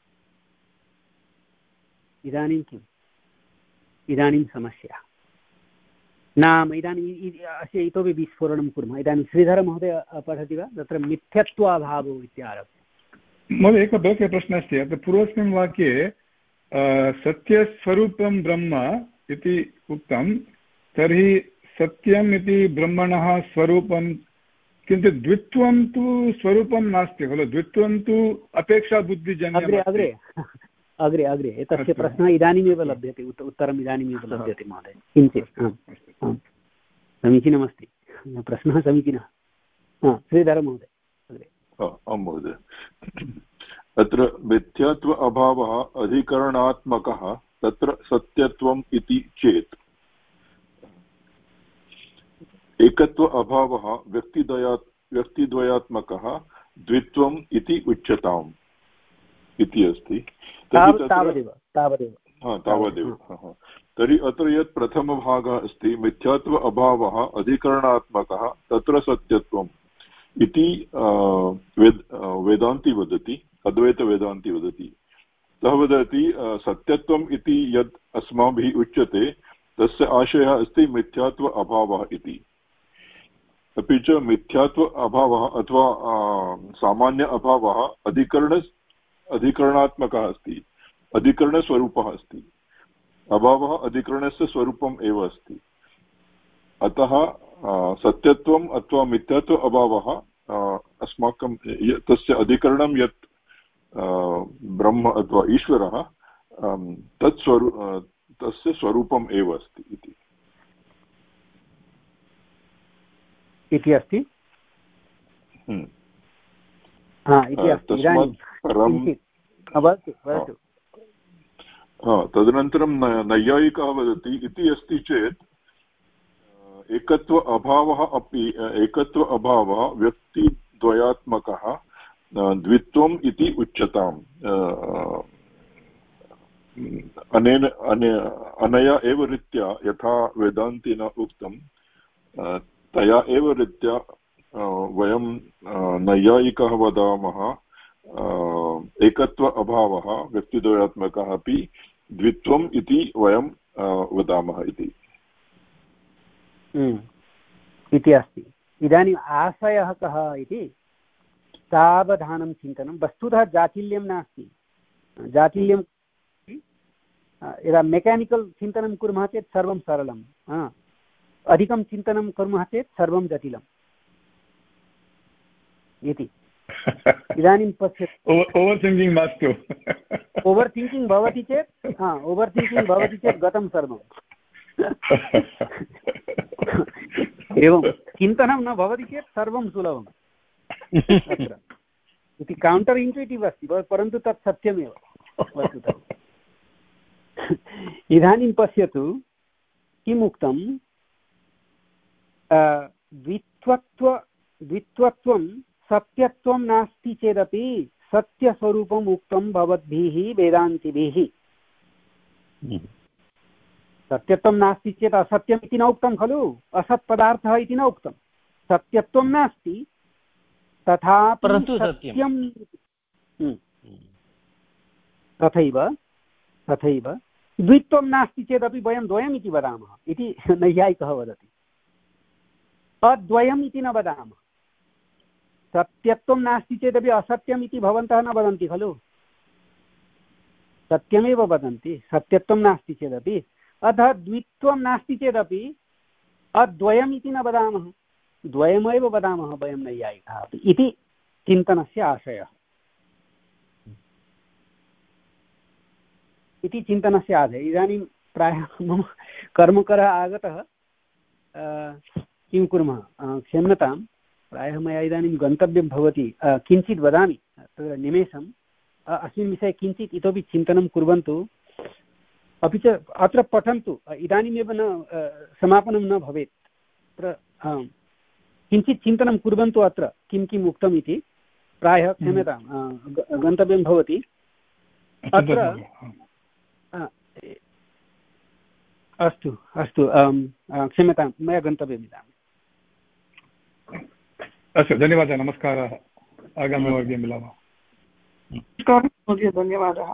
S1: इदानीं किम् इदानीं समस्या नाम इदानीम् अस्य इतोपि विस्फोरणं कुर्मः इदानीं श्रीधरमहोदय पठति वा तत्र मिथ्यत्वाभावो इत्यारभ्य
S3: महोदय एकः एकः प्रश्नः अस्ति अत्र पूर्वस्मिन् वाक्ये सत्यस्वरूपं ब्रह्म इति उक्तं तर्हि सत्यम् इति ब्रह्मणः स्वरूपं किन्तु द्वित्वं तु स्वरूपं नास्ति खलु द्वित्वं तु अपेक्षाबुद्धिजन्यम्
S1: अग्रे अग्रे अग्रे अग्रे एतस्य प्रश्नः इदानीमेव लभ्यते उत्तरम् इदानीमेव लभ्यते महोदय किञ्चित् आम् समीचीनमस्ति प्रश्नः समीचीनः श्रीधरमहोदय अग्रे
S5: आं महोदय अत्र मिथ्यात्व अभावः अधिकरणात्मकः तत्र सत्यत्वम् इति चेत् एकत्व अभावः व्यक्तिद्वया व्यक्तिद्वयात्मकः द्वित्वम् इति उच्यताम् इति अस्ति
S1: तावदेव तावदेव
S5: हा तावदेव तर्हि अत्र यत् प्रथमभागः अस्ति मिथ्यात्व अभावः अधिकरणात्मकः तत्र सत्यत्वम् इति वेद वेदान्ती वदति, अद्वैतवेदान्ती वदति। सः वदति सत्यत्वम् इति यत् अस्माभिः उच्यते तस्य आशयः अस्ति मिथ्यात्व अभावः इति। अपि च मिथ्यात्व अभावः अथवा सामान्य अभावः अधिकरण अधिकरणात्मकः अस्ति, अधिकरणस्वरूपः अस्ति। अभावः अधिकरणस्य स्वरूपम् एव अस्ति। अतः सत्यत्वम् अथवा मिथ्यात्व अभावः अस्माकं तस्य अधिकरणं यत् ब्रह्म अथवा ईश्वरः तत् स्वरू तस्य स्वरूपम् एव अस्ति इति
S1: इति अस्ति।
S5: तस्मात् परं तदनन्तरं नैयायिकः वदति इति अस्ति चेत् एकत्व अभावः अपि एकत्व अभावः व्यक्तिद्वयात्मकः द्वित्वम् इति उच्यताम्। अनेन अनया एव रीत्या यथा वेदान्तिना उक्तं तया एव रीत्या वयं नैयायिकः वदामः एकत्व अभावः व्यक्तिद्वयात्मकः अपि द्वित्वम् इति वयं वदामः इति
S1: इति अस्ति। इदानीम् आशयः कः इति सावधानं चिन्तनं। वस्तुतः जातिल्यं नास्ति। जातिल्यं यदा मेकानिकल् चिन्तनं कुर्मः चेत् सर्वं सरलम्, अधिकं चिन्तनं कुर्मः चेत् सर्वं जटिलम् इति। इदानीं पश्यतु,
S3: ओवर् थिङ्किङ्ग् मास्तु।
S1: ओवर् थिङ्किङ्ग् भवति चेत् हा ओवर् थिङ्किङ्ग् भवति चेत् गतं सर्वम्। एवं चिन्तनं न भवति चेत् सर्वं सुलभम् अत्र इति कौण्टर् इन्ट्युटिव् अस्ति, परन्तु तत् सत्यमेव वस्तुतः। इदानीं पश्यतु किम् उक्तं, द्वित्वत्व द्वित्वत्वं सत्यत्वं नास्ति चेदपि सत्यस्वरूपम् उक्तं भवद्भिः वेदान्तिभिः। सत्यत्वं नास्ति चेत् असत्यम् इति न उक्तं खलु, असत्पदार्थः इति न उक्तं। सत्यत्वं नास्ति तथापि सत्यं तथैव तथैव द्वित्वं नास्ति चेदपि वयं द्वयम् इति वदामः इति नैयायिकः वदति। अद्वयम् इति न वदामः। सत्यत्वं नास्ति चेदपि असत्यम् इति भवन्तः न वदन्ति खलु, सत्यमेव वदन्ति सत्यत्वं नास्ति चेदपि। अतः द्वित्वं नास्ति चेदपि अद्वयम् इति न वदामः, द्वयमेव वदामः वयं नैयायिकाः अपि इति चिन्तनस्य आशयः। इति चिन्तनस्य आशयः। इदानीं प्रायः मम कर्मकरः आगतः, किं कुर्मः, क्षम्यतां, प्रायः मया इदानीं गन्तव्यं भवति। किञ्चित् वदामि तत्र निमेषम्, अस्मिन् विषये किञ्चित् इतोपि चिन्तनं कुर्वन्तु, अपि च अत्र पठन्तु। इदानीमेव न समापनं न भवेत्, अत्र किञ्चित् चिन्तनं कुर्वन्तु अत्र किं किम् उक्तम् इति। प्रायः क्षम्यतां गन्तव्यं भवति अत्र। अस्तु अस्तु क्षम्यतां, मया गन्तव्यम् इदानीम्।
S3: अस्तु, धन्यवादः, नमस्कारः। आगामिवर्गे मिलामः।
S4: नमस्कारः महोदय, धन्यवादः।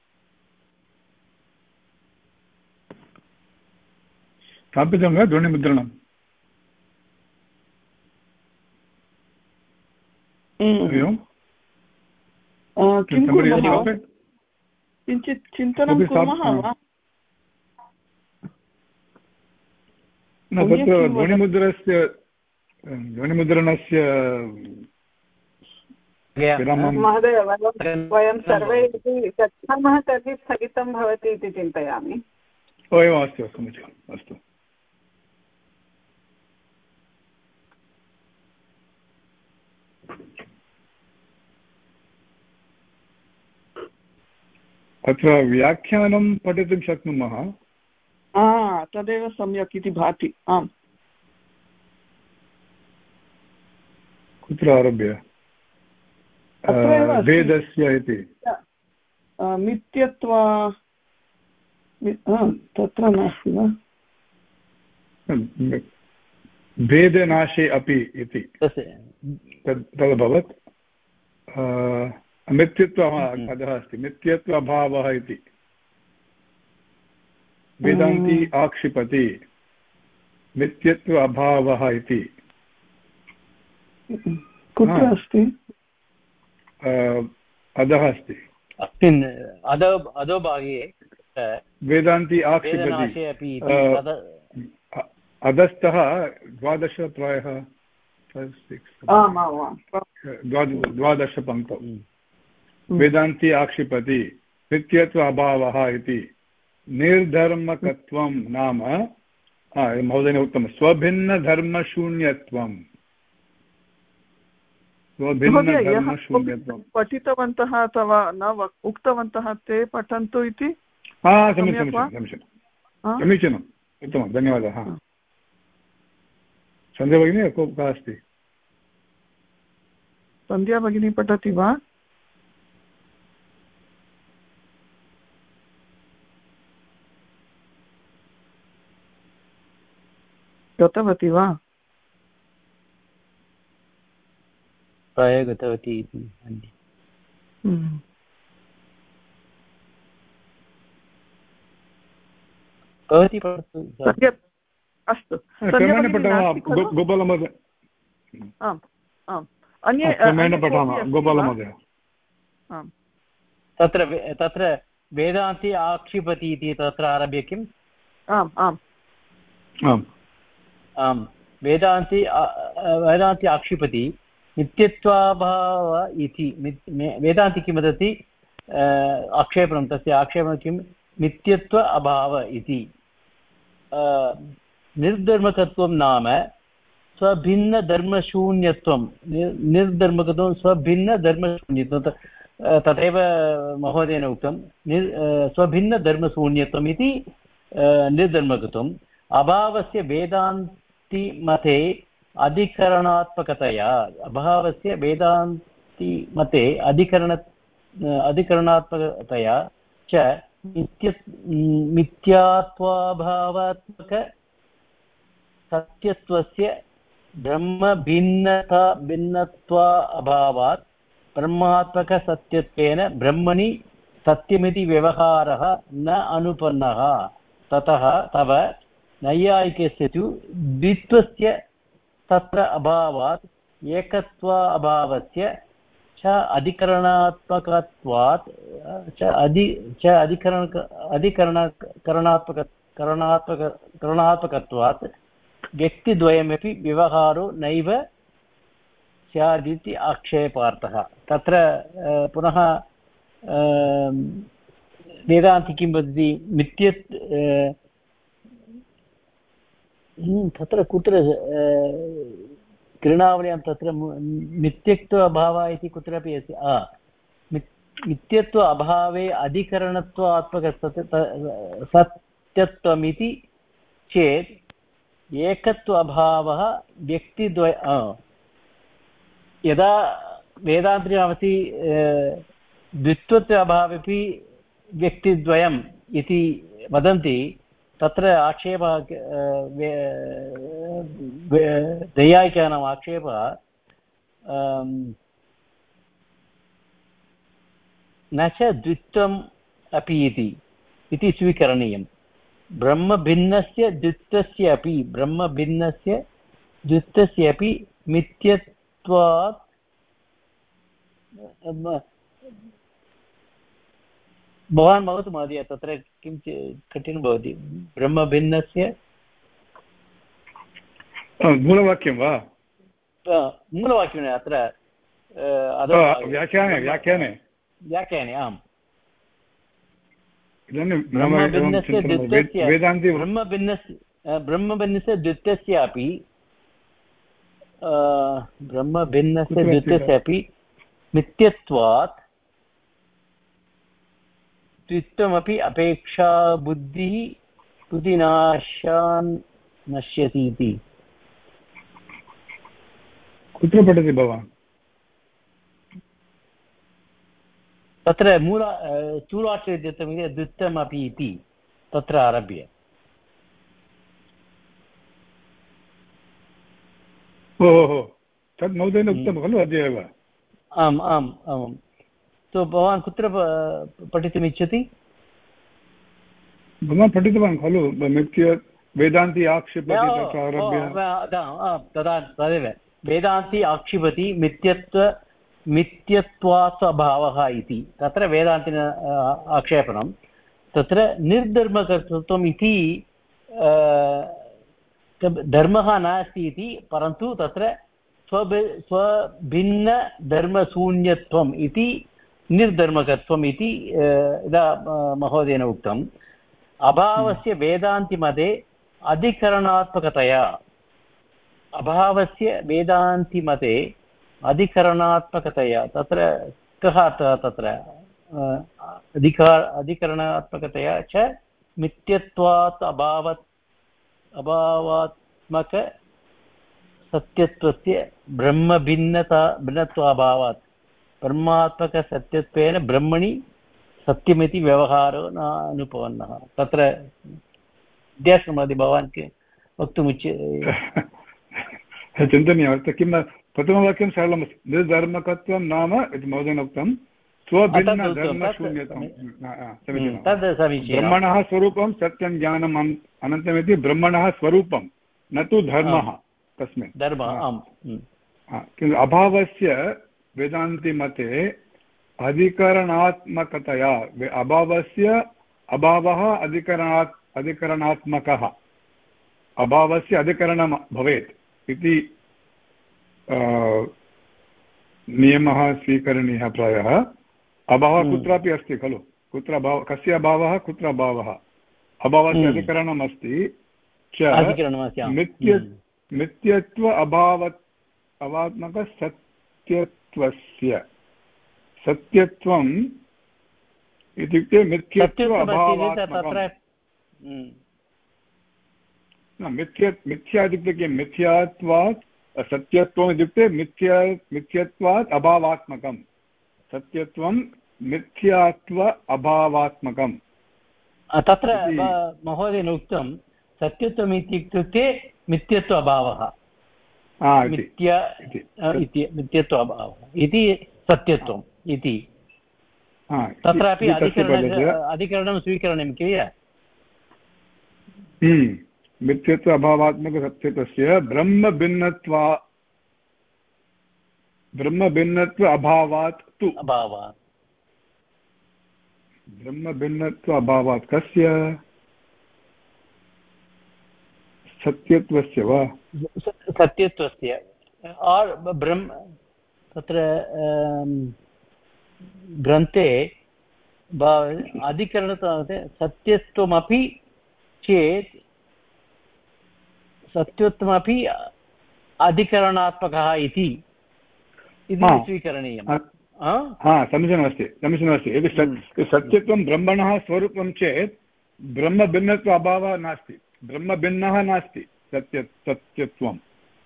S3: स्थापितं वा ध्वनिमुद्रणं?
S4: किं कुर्मः, किञ्चित् चिन्तनं कुर्मः वा?
S3: न, तत्र ध्वनिमुद्रस्य ध्वनिमुद्रणस्य
S6: महोदय, वयं सर्वे यदि गच्छामः तर्हि स्थगितं भवति इति चिन्तयामि।
S3: ओ एवम्, अस्तु समीचीनम्, अस्तु। अत्र व्याख्यानं पठितुं शक्नुमः।
S4: तदेव सम्यक् इति भाति। आम्,
S3: कुत्र आरभ्य? वेदस्य इति
S4: मिथ्यत्व तत्र नास्ति वा?
S3: भेदनाशे अपि इति तद् तदभवत् मिथ्यत्वः अधः अस्ति मिथ्यत्व अभावः इति वेदान्ती आक्षिपति मिथ्यत्व अभावः इति
S4: कुत्र अस्ति
S3: अधः अस्ति
S2: अधो अधोभागे
S3: वेदान्ती आक्षिपति अधस्तः द्वादश प्रायः द्वादशपङ्क्तौ वेदान्ती आक्षिपति नित्यत्व अभावः इति निर्धर्मकत्वं नाम महोदयेन उक्तं स्वभिन्नधर्मशून्यत्वं स्वभिन्नधर्मशून्यत्वं
S4: पठितवन्तः अथवा न उक्तवन्तः ते पठन्तु इति
S3: समीचीनं समीचीनं समीचीनम् उत्तमं धन्यवादः सन्ध्या भगिनी कः अस्ति
S4: सन्ध्या भगिनी पठति वा गतवती वा
S2: प्रायः गतवती इति भवती पठतु
S4: अस्तु
S3: गोपालमहोदय
S4: आम् आम् अन्ये
S3: गोपालमहोदय
S2: तत्र तत्र वेदान्ति आक्षिपति इति तत्र आरभ्य किम्
S4: आम् आम्
S3: आम्
S2: आम् वेदान्ति वेदान्ति आक्षिपति नित्यत्वाभाव इति वेदान्ति किं वदति आक्षेपणं तस्य आक्षेपणं किं नित्यत्व अभाव इति निर्धर्मकत्वं नाम स्वभिन्नधर्मशून्यत्वं निर्धर्मकत्वं स्वभिन्नधर्मशून्यत्वं तथैव महोदयेन उक्तं निर् स्वभिन्नधर्मशून्यत्वम् इति निर्धर्मकत्वम् अभावस्य वेदान्ति मते अधिकरणात्मकतया अभावस्य वेदान्ति मते अधिकरण अधिकरणात्मकतया च नित्य मिथ्यात्वाभावात्मक सत्यत्वस्य ब्रह्मभिन्नता भिन्नत्वा अभावात् ब्रह्मात्मकसत्यत्वेन ब्रह्मणि सत्यमिति व्यवहारः न अनुपन्नः ततः तव नैयायिकस्य तु द्वित्वस्य तत्र अभावात् एकत्वा अभावस्य च अधिकरणात्मकत्वात् च अधि च अधिकरण अधिकरण करणात्मक करणात्मक करणात्मकत्वात् व्यक्तिद्वयमपि व्यवहारो नैव स्यादिति आक्षेपार्थः तत्र पुनः वेदान्ति किं वदति मिथ्यत् तत्र कुत्र कृणावल्यां तत्र मिथ्यत्व अभावः इति कुत्रापि अस्ति मिथ्यत्व अभावे अधिकरणत्वात्मक सत्यत्वमिति चेत् एकत्व अभावः व्यक्तिद्वय यदा वेदान्तिनामति द्वित्वत्व अभावेपि व्यक्तिद्वयम् इति वदन्ति तत्र आक्षेपः दैयायिकानाम् आक्षेपः न च द्वित्वम् अपि इति इति स्वीकरणीयं ब्रह्मभिन्नस्य द्वित्वस्य अपि ब्रह्मभिन्नस्य द्वित्वस्य अपि मिथ्यत्वात् भवान् भवतु महोदय तत्र किं कठिनं भवति ब्रह्मभिन्नस्य
S3: मूलवाक्यं वा
S2: मूलवाक्यं अत्र
S3: व्याख्याने व्याख्याने
S2: व्याख्याने आम्
S3: ब्रह्मभिन्नस्य द्वित्वस्य
S2: ब्रह्मभिन्नस्य ब्रह्मभिन्नस्य द्वित्वस्य अपि ब्रह्मभिन्नस्य द्वित्वस्य अपि मिथ्यत्वात् द्वित्वमपि अपेक्षा बुद्धिः बुद्धिनाशान् नश्यति इति
S3: कुत्र पठति भवान्
S2: तत्र मूल स्थूलाक्षरद्वित्वमिति द्वित्वमपि इति तत्र आरभ्य
S3: ओहो तद् महोदयेन उक्तं खलु अद्य एव।
S2: आम् आम् आम्। तो भवान् कुत्र पठितुमिच्छति?
S3: भवान् पठितवान् खलु मिथ्य वेदान्ति आक्षिपति
S2: तदा तदेव वेदान्ति आक्षिपति मिथ्यत्व मिथ्यत्वात् स्वभावः इति तत्र वेदान्तिन आक्षेपणं तत्र निर्धर्मकर्तृत्वम् इति धर्मः नास्ति इति परन्तु तत्र स्वभि स्वभिन्नधर्मशून्यत्वम् इति निर्धर्मकत्वम् इति यदा महोदयेन उक्तम् अभावस्य वेदान्तिमते अधिकरणात्मकतया अभावस्य वेदान्तिमते अधिकरणात्मकतया तत्र कः अर्थः तत्र अधिकार अधिकरणात्मकतया च मिथ्यत्वात् अभावत् अभावात्मक सत्यत्वस्य ब्रह्मभिन्नता भिन्नत्वाभावात् ब्रह्मात्मकसत्यत्वेन ब्रह्मणि सत्यमिति व्यवहारो न अनुपन्नः। तत्र विद्याश्रमादि भवान् वक्तुमुच्यते
S3: चिन्तनीयमस्ति। किं प्रथमवाक्यं सरलमस्ति निर्धर्मकत्वं नाम इति महोदयेन उक्तं स्वभिन्नधर्मशून्यत्वं ब्रह्मणः स्वरूपं सत्यं ज्ञानम् अनन्तमिति ब्रह्मणः स्वरूपं न तु धर्मः तस्मिन् किन्तु अभावस्य वेदान्तिमते अधिकरणात्मकतया अभावस्य अभावः अधिकरणात् अधिकरणात्मकः अभावस्य अधिकरणं भवेत् इति नियमः स्वीकरणीयः प्रायः। अभावः कुत्रापि अस्ति खलु कुत्र अभावः कस्य अभावः कुत्र अभावः अभावस्य अधिकरणम् अस्ति च मिथ्य मिथ्यत्व अभावत् अभावात्मकसत्यत्वस्य सत्यत्वम् इत्युक्ते मिथ्यत्व अभावात्मकं मिथ्य मिथ्या इत्युक्ते किं मिथ्यात्वात् सत्यत्वम् इत्युक्ते मिथ्या मिथ्यत्वात् अभावात्मकं सत्यत्वं मिथ्यात्व अभावात्मकं
S2: तत्र महोदयेन उक्तं सत्यत्वम् इत्युक्ते मिथ्यत्व अभावः मिथ्या इति मिथ्यत्व अभावः इति सत्यत्वम् इति तत्रापि अधिकरण अधिकरणं स्वीकरणीयं किल
S3: मिथ्यत्व अभावात्मकसत्यत्वस्य ब्रह्मभिन्नत्वा ब्रह्मभिन्नत्व अभावात् तु
S2: अभावात्
S3: ब्रह्मभिन्नत्व अभावात् कस्य सत्यत्वस्य वा
S2: सत्यत्वस्य आर् ब्रह्म तत्र ग्रन्थे अधिकरणता सत्यत्वमपि चेत् सत्यत्वमपि अधिकरणात्मकः इति स्वीकरणीयं
S3: समीचीनमस्ति समीचीनमस्ति यदि सत्यत्वं ब्रह्मणः स्वरूपं चेत् ब्रह्मभिन्नत्व अभावः नास्ति ब्रह्मभिन्नः नास्ति सत्य सत्यत्वं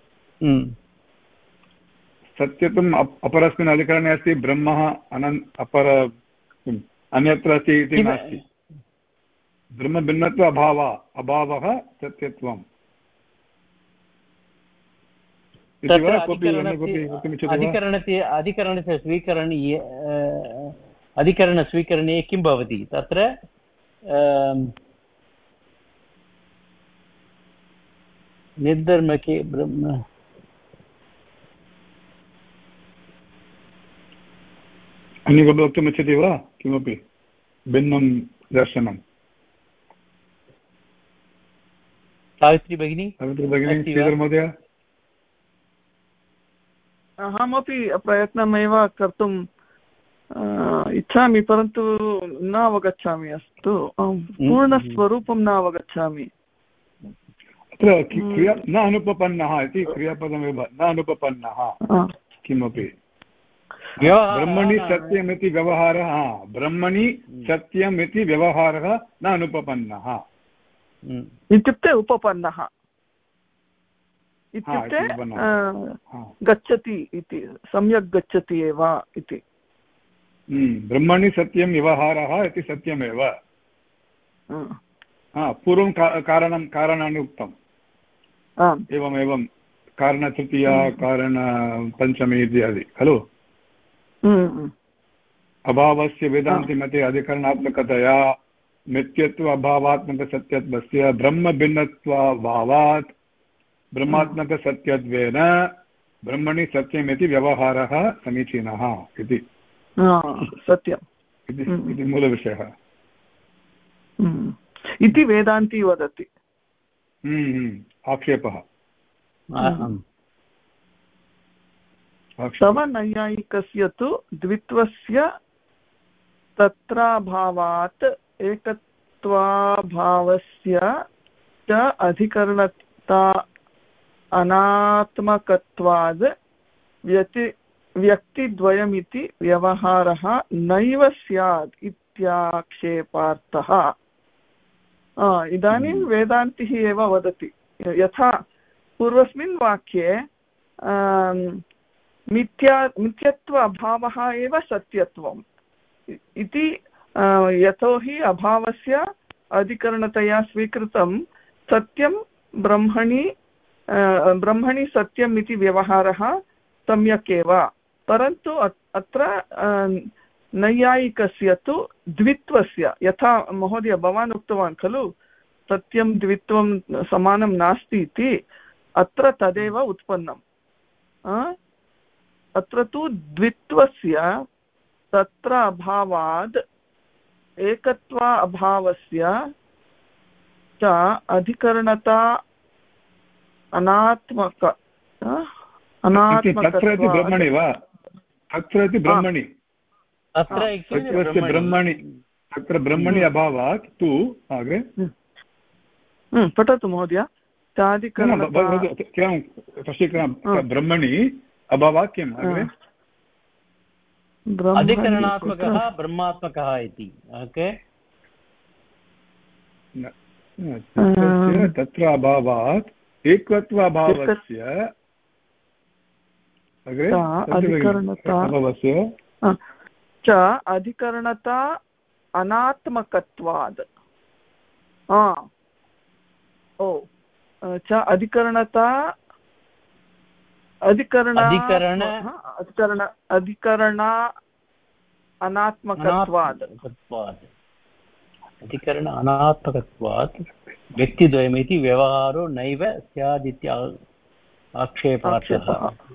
S3: सत्यत्वम् अपरस्मिन् अधिकरणे अस्ति ब्रह्मः अनन् अपर अन्यत्र अस्ति इति नास्ति ब्रह्मभिन्नत्व अभावः अभावः सत्यत्वम्
S2: अधिकरणस्य अधिकरणस्य स्वीकरणीय अधिकरणस्वीकरणे किं भवति तत्र निर्धर्मके ब्रह्म
S3: अन्यकोऽपि वक्तुमिच्छति वा किमपि भिन्नं दर्शनं
S2: सावित्री भगिनी
S3: सावित्री भगिनी श्रीधर महोदय
S4: अहमपि प्रयत्नमेव कर्तुम् इच्छामि परन्तु न अवगच्छामि अस्तु पूर्णस्वरूपं न अवगच्छामि
S3: अत्र क्रिया न अनुपपन्नः इति क्रियापदमेव न अनुपपन्नः किमपि ब्रह्मणि सत्यम् इति व्यवहारः ब्रह्मणि सत्यम् इति व्यवहारः न अनुपपन्नः
S4: इत्युक्ते उपपन्नः इत्युक्ते गच्छति इति सम्यक् गच्छति एव इति
S3: ब्रह्मणि सत्यं व्यवहारः इति सत्यमेव पूर्वं कारणं कारणानि उक्तम् एवमेवं कारणतृतीया कारणपञ्चमी इत्यादि खलु। अभावस्य वेदान्तिमते अधिकरणात्मकतया नित्यत्व अभावात्मकसत्यत्वस्य ब्रह्मभिन्नत्वाभावात् ब्रह्मात्मकसत्यत्वेन ब्रह्मणि सत्यमिति व्यवहारः समीचीनः इति
S4: सत्यम्
S3: इति मूलविषयः
S4: इति वेदान्ती वदति।
S3: आक्षेपः
S4: तव नैयायिकस्य तु द्वित्वस्य तत्राभावात् एकत्वाभावस्य च अधिकरणता अनात्मकत्वाद् व्यक्ति व्यक्तिद्वयमिति व्यवहारः नैव स्यात् इत्याक्षेपार्थः। इदानीं वेदान्तिः एव वदति यथा पूर्वस्मिन् वाक्ये मिथ्या मिथ्यत्व अभावः एव सत्यत्वम् इति, यतोहि अभावस्य अधिकरणतया स्वीकृतं सत्यं ब्रह्मणि ब्रह्मणि सत्यम् इति व्यवहारः सम्यक् एव, परन्तु अत्र नैयायिकस्य तु द्वित्वस्य, यथा महोदय भवान् उक्तवान् खलु सत्यं द्वित्वं समानं नास्ति इति, अत्र तदेव उत्पन्नम्। अत्र तु द्वित्वस्य तत्र अभावाद् एकत्वा अभावस्य च अधिकरणता अनात्मक
S3: अनात्मकत्वात् ब्रह्मणि वा अत्र इति ब्रह्मणि ब्रह्मणि तत्र ब्रह्मणि अभावात् तु अग्रे
S4: पठतु महोदय।
S3: ब्रह्मणि अभावात् किम् अग्रे
S2: अधिकरणात्मकः ब्रह्मात्मकः इति। ओके,
S3: तत्र अभावात् एकत्व अभावस्य अभावस्य
S4: च अधिकरणता अनात्मकत्वाद् ओ च अधिकरणता अधिकरण अधिकरण अधिकरण अनात्मकत्वात्
S2: अधिकरण अनात्मकत्वात् व्यक्तिद्वयमिति व्यवहारो नैव स्यादिति आक्षेपार्थः।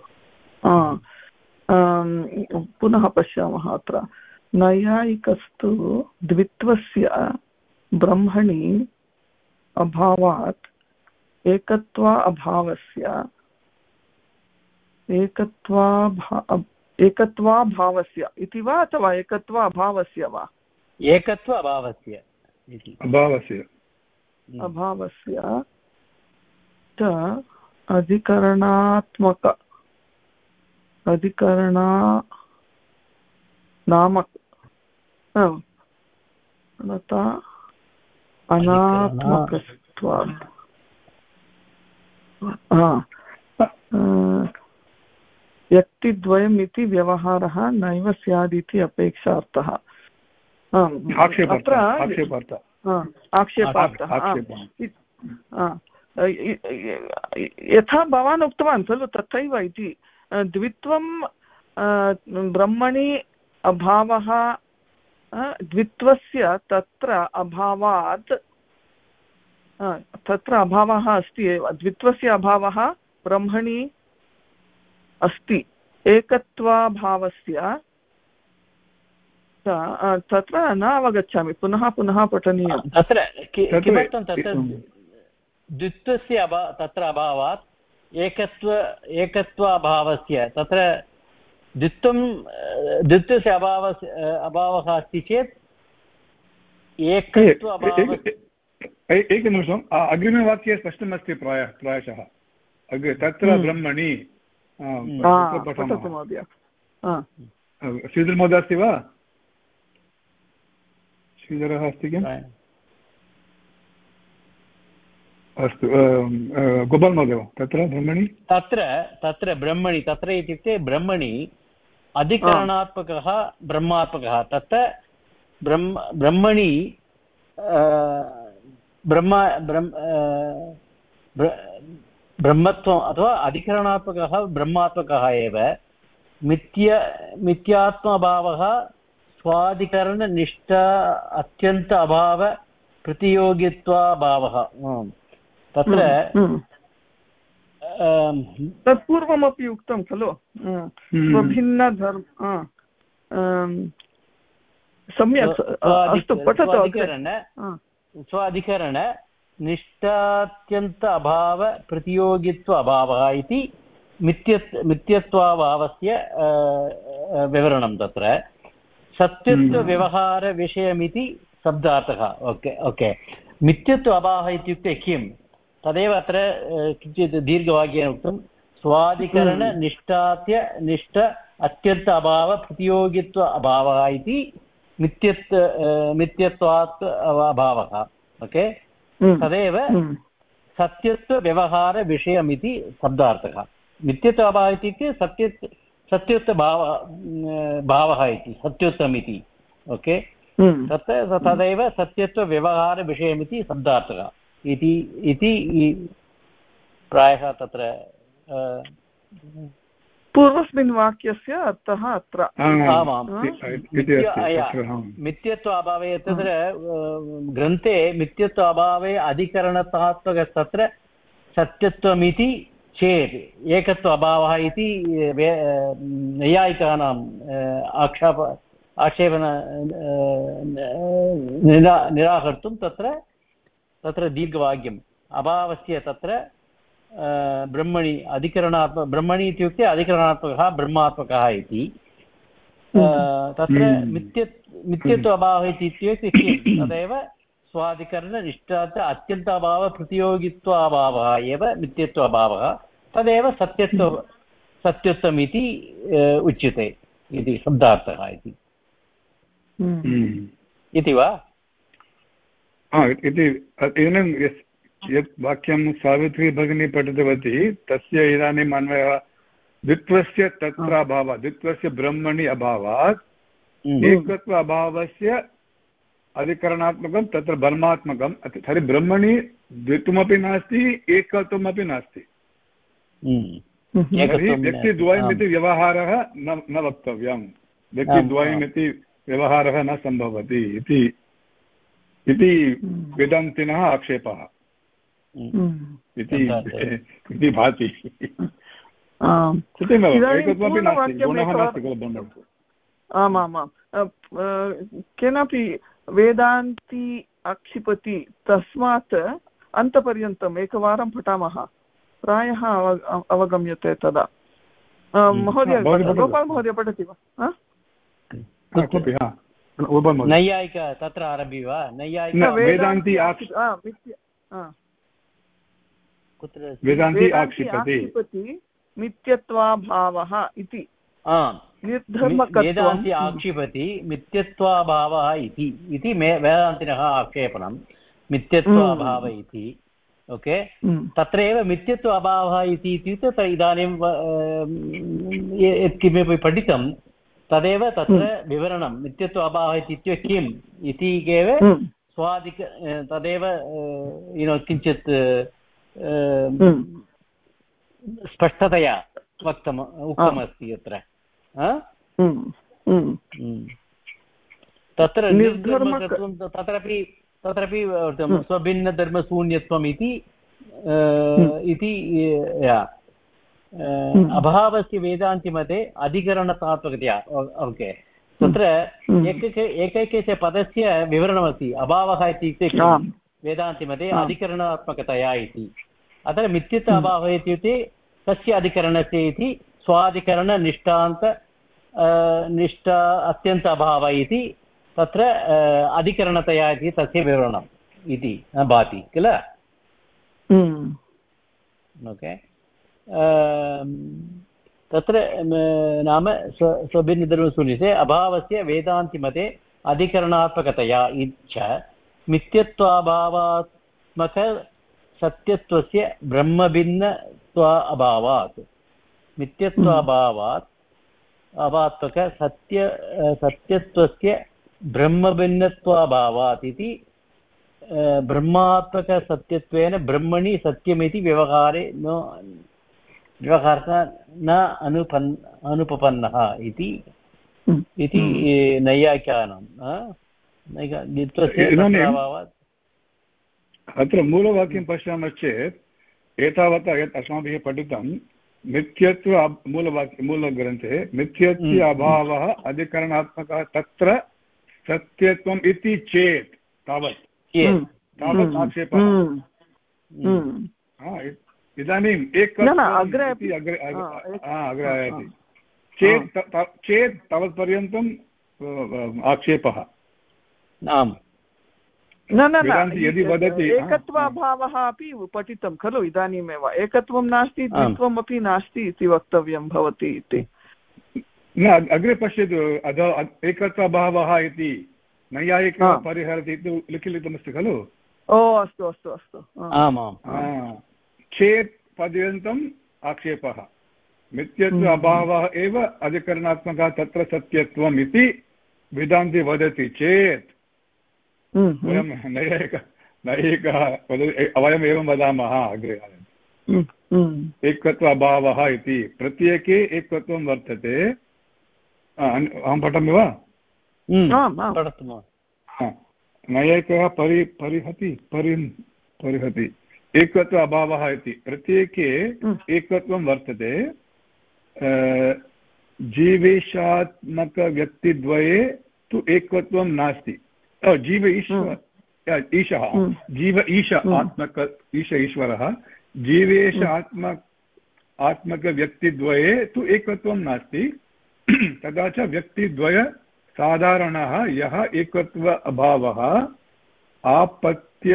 S4: पुनः पश्यामः। अत्र नैयायिकस्तु द्वित्वस्य ब्रह्मणि अभावात् एकत्वा अभावस्य एकत्वा एकत्वाभावस्य इति वा अथवा एकत्वा अभावस्य वा?
S2: एकत्व अभावस्य
S3: अभावस्य
S4: अभावस्य च अधिकरणात्मक अधिकरणा नामक अनात्मकत्वात् व्यक्तिद्वयम् इति व्यवहारः नैव स्यादिति अपेक्षार्थः। अत्र आक्षेपार्थः यथा भवान् उक्तवान् खलु तथैव इति। द्वित्वं ब्रह्मणि अभावः द्वित्वस्य तत्र अभावात् तत्र अभावः अस्ति एव, द्वित्वस्य अभावः ब्रह्मणि अस्ति, एकत्वाभावस्य तत्र न अवगच्छामि, पुनः पुनः पठनीयं।
S2: तत्र किमर्थं तत्र द्वित्वस्य अभा तत्र अभावात् एकत्व एकत्वाभावस्य तत्र द्वित्वं द्वित्वस्य अभावस्य अभावः अस्ति चेत् एकत्व
S3: एकनिमिषम् अग्रिमवाक्ये स्पष्टमस्ति प्रायः प्रायशः अग्रे तत्र ब्रह्मणि श्रीधरमहोदय अस्ति वा? श्रीधरः अस्ति किम्? अस्तु गोपाल् महोदय तत्र ब्रह्मणि
S2: तत्र तत्र ब्रह्मणि तत्र इत्युक्ते ब्रह्मणि अधिकरणात्मकः ब्रह्मात्मकः तत्र ब्रह्म ब्रह्मणि ब्रह्म ब्रह्म ब्रह्मत्वम् अथवा अधिकरणात्मकः ब्रह्मात्मकः एव मिथ्य मिथ्यात्मभावः स्वाधिकरणनिष्ठ अत्यन्त अभाव प्रतियोगित्वाभावः तत्र
S4: तत्पूर्वमपि उक्तं खलु स्वभिन्नधर्म सम्यक् अस्तु पठतु
S2: स्वाधिकरण निष्ठात्यन्त अभाव प्रतियोगित्व अभावः इति मिथ्यत् मिथ्यत्वाभावस्य विवरणं तत्र सत्यत्वव्यवहारविषयमिति शब्दार्थः ओके ओके मिथ्यत्व अभावः इत्युक्ते किं तदेव अत्र किञ्चित् दीर्घवाक्येन उक्तं स्वाधिकरणनिष्ठात्य निष्ठ अत्यन्त अभाव प्रतियोगित्व अभावः इति मिथ्यत्व मिथ्यत्वात् अभावः ओके तदेव सत्यत्वव्यवहारविषयमिति शब्दार्थः मिथ्यत्व अभावः इत्युक्ते सत्य सत्युत्तभाव भावः इति सत्युत्तम् इति ओके तत् तदेव सत्यत्वव्यवहारविषयमिति शब्दार्थः इति इति प्रायः तत्र
S4: पूर्वस्मिन् वाक्यस्य अर्थः अत्र
S2: आमां मिथ्यत्व अभावे तत्र ग्रन्थे मिथ्यत्व अभावे अधिकरणतात्मक तत्र सत्यत्वमिति चेत् एकत्व अभावः इति नैयायिकानाम् आक्षेप आक्षेपण निरा निराकर्तुं तत्र तत्र दीर्घवाक्यम् अभावस्य तत्र ब्रह्मणि अधिकरणात्मक ब्रह्मणि इत्युक्ते अधिकरणात्मकः ब्रह्मात्मकः इति तत्र मिथ्य मिथ्यत्व अभावः इत्युक्ते किं तदेव स्वाधिकरणनिष्ठात् अत्यन्त अभाव प्रतियोगित्व अभावः एव मिथ्यत्व अभावः तदेव सत्यत्व सत्यत्वम् इति उच्यते इति शब्दार्थः इति इति वा
S3: इति इदानीं यत् वाक्यं सावित्री भगिनी पठितवती तस्य इदानीम् अन्वयः द्वित्वस्य तत्र अभावः द्वित्वस्य ब्रह्मणि अभावात् एकत्व अभावस्य अधिकरणात्मकं तत्र ब्रह्मात्मकं तर्हि ब्रह्मणि द्वित्वमपि नास्ति एकत्वमपि नास्ति तर्हि व्यक्तिद्वयमिति व्यवहारः न न वक्तव्यं व्यक्तिद्वयमिति व्यवहारः न सम्भवति इति इति वेदान्तिनः आक्षेपः इति भाति सत्यमेव एकत्वमपि नास्ति गुणः नास्ति खलु ब्रह्मणि
S4: आमामां केनापि वेदान्ति आक्षिपति तस्मात् अन्तपर्यन्तम् एकवारं पठामः प्रायः अव अवगम्यते तदा महोदय गोपाल महोदय पठति वा
S2: नैयायिक तत्र आरभ्य वा नैयायिक
S3: वेदान्ति
S4: कुत्र वेदान्ति आक्षिपति मिथ्यत्वाभावः इति
S2: वेदान्ति आक्षिपति मिथ्यत्वाभावः इति इति वेदान्तिनः आक्षेपणं मिथ्यत्वाभावः इति ओके तत्रैव मिथ्यत्व अभावः इति इत्युक्ते इदानीं यत् किमपि पठितं तदेव तत्र विवरणं मिथ्यत्व अभावः इत्युक्ते किम् इति एव स्वादिक तदेव युनो किञ्चित् स्पष्टतया वक्तम् उक्तमस्ति अत्र तत्र निर्धर्मकत्वं तत्रापि तत्रापि स्वभिन्नधर्मशून्यत्वम् इति इति अभावस्य वेदान्तिमते अधिकरणतात्मकतया ओके तत्र एकैक एकैकस्य पदस्य विवरणमस्ति अभावः इत्युक्ते वेदान्तिमते अधिकरणात्मकतया इति अत्र मिथ्यत्व अभावः इत्युक्ते कस्य अधिकरणस्य इति स्वाधिकरणनिष्ठान्त निष्ठ अत्यन्त अभावः इति तत्र अधिकरणतया इति तस्य विवरणम् इति भाति किल ओके तत्र नाम स्व स्वभिन्नधर्मशून्यते अभावस्य वेदान्तिमते अधिकरणात्मकतया इच्छ मिथ्यत्वाभावात्मक सत्यत्वस्य ब्रह्मभिन्नत्व अभावात् मिथ्यत्वाभावात् अभात्मक सत्य सत्यत्वस्य ब्रह्मभिन्नत्वाभावात् इति ब्रह्मात्मकसत्यत्वेन ब्रह्मणि सत्यमिति व्यवहारे न व्यवहारः न अनुपन् अनुपपन्नः इति इति नैयायिकानां
S3: अत्र मूलवाक्यं पश्यामश्चेत् एतावता यत् अस्माभिः पठितं मिथ्यत्व मूलवाक्य मूलग्रन्थे मिथ्यत्व अभावः अधिकरणात्मकः तत्र सत्यत्वम् इति चेत् तावत् तावत् आक्षेपः। इदानीम् एकम् अग्रे अग्रे अग्रे आयाति चेत् चेत् तावत्पर्यन्तम् आक्षेपः।
S4: आम् न न यदि वदति एकत्वाभावः अपि पठितं खलु इदानीमेव एकत्वं नास्ति द्वित्वम् अपि नास्ति इति वक्तव्यं भवति इति
S3: न अग्रे पश्यतु अध एकत्वाभावः इति नैयायिकः परिहरति इति लिखितमस्ति खलु।
S4: ओ अस्तु अस्तु अस्तु
S3: चेत् पर्यन्तम् आक्षेपः मिथ्यत्व अभावः एव अधिकरणात्मकः तत्र सत्यत्वम् इति वेदान्ते वदति चेत् वयं नैयायिक नैयायिकः वयम् एवं वदामः अग्रे एकत्व अभावः इति प्रत्येके एकत्वं वर्तते। अहं पठामि वा? नैयायिकः परि परिहति परि परिहति एकत्व अभावः इति प्रत्येके एकत्वं वर्तते जीवेशात्मकव्यक्तिद्वये तु एकत्वं नास्ति। जीव ईश्वर ईशः जीव ईश आत्मक ईश ईश्वरः जीवेश आत्म आत्मकव्यक्तिद्वये तु एकत्वं नास्ति। तथा च व्यक्तिद्वय साधारणः यः एकत्व अभावः आपत्य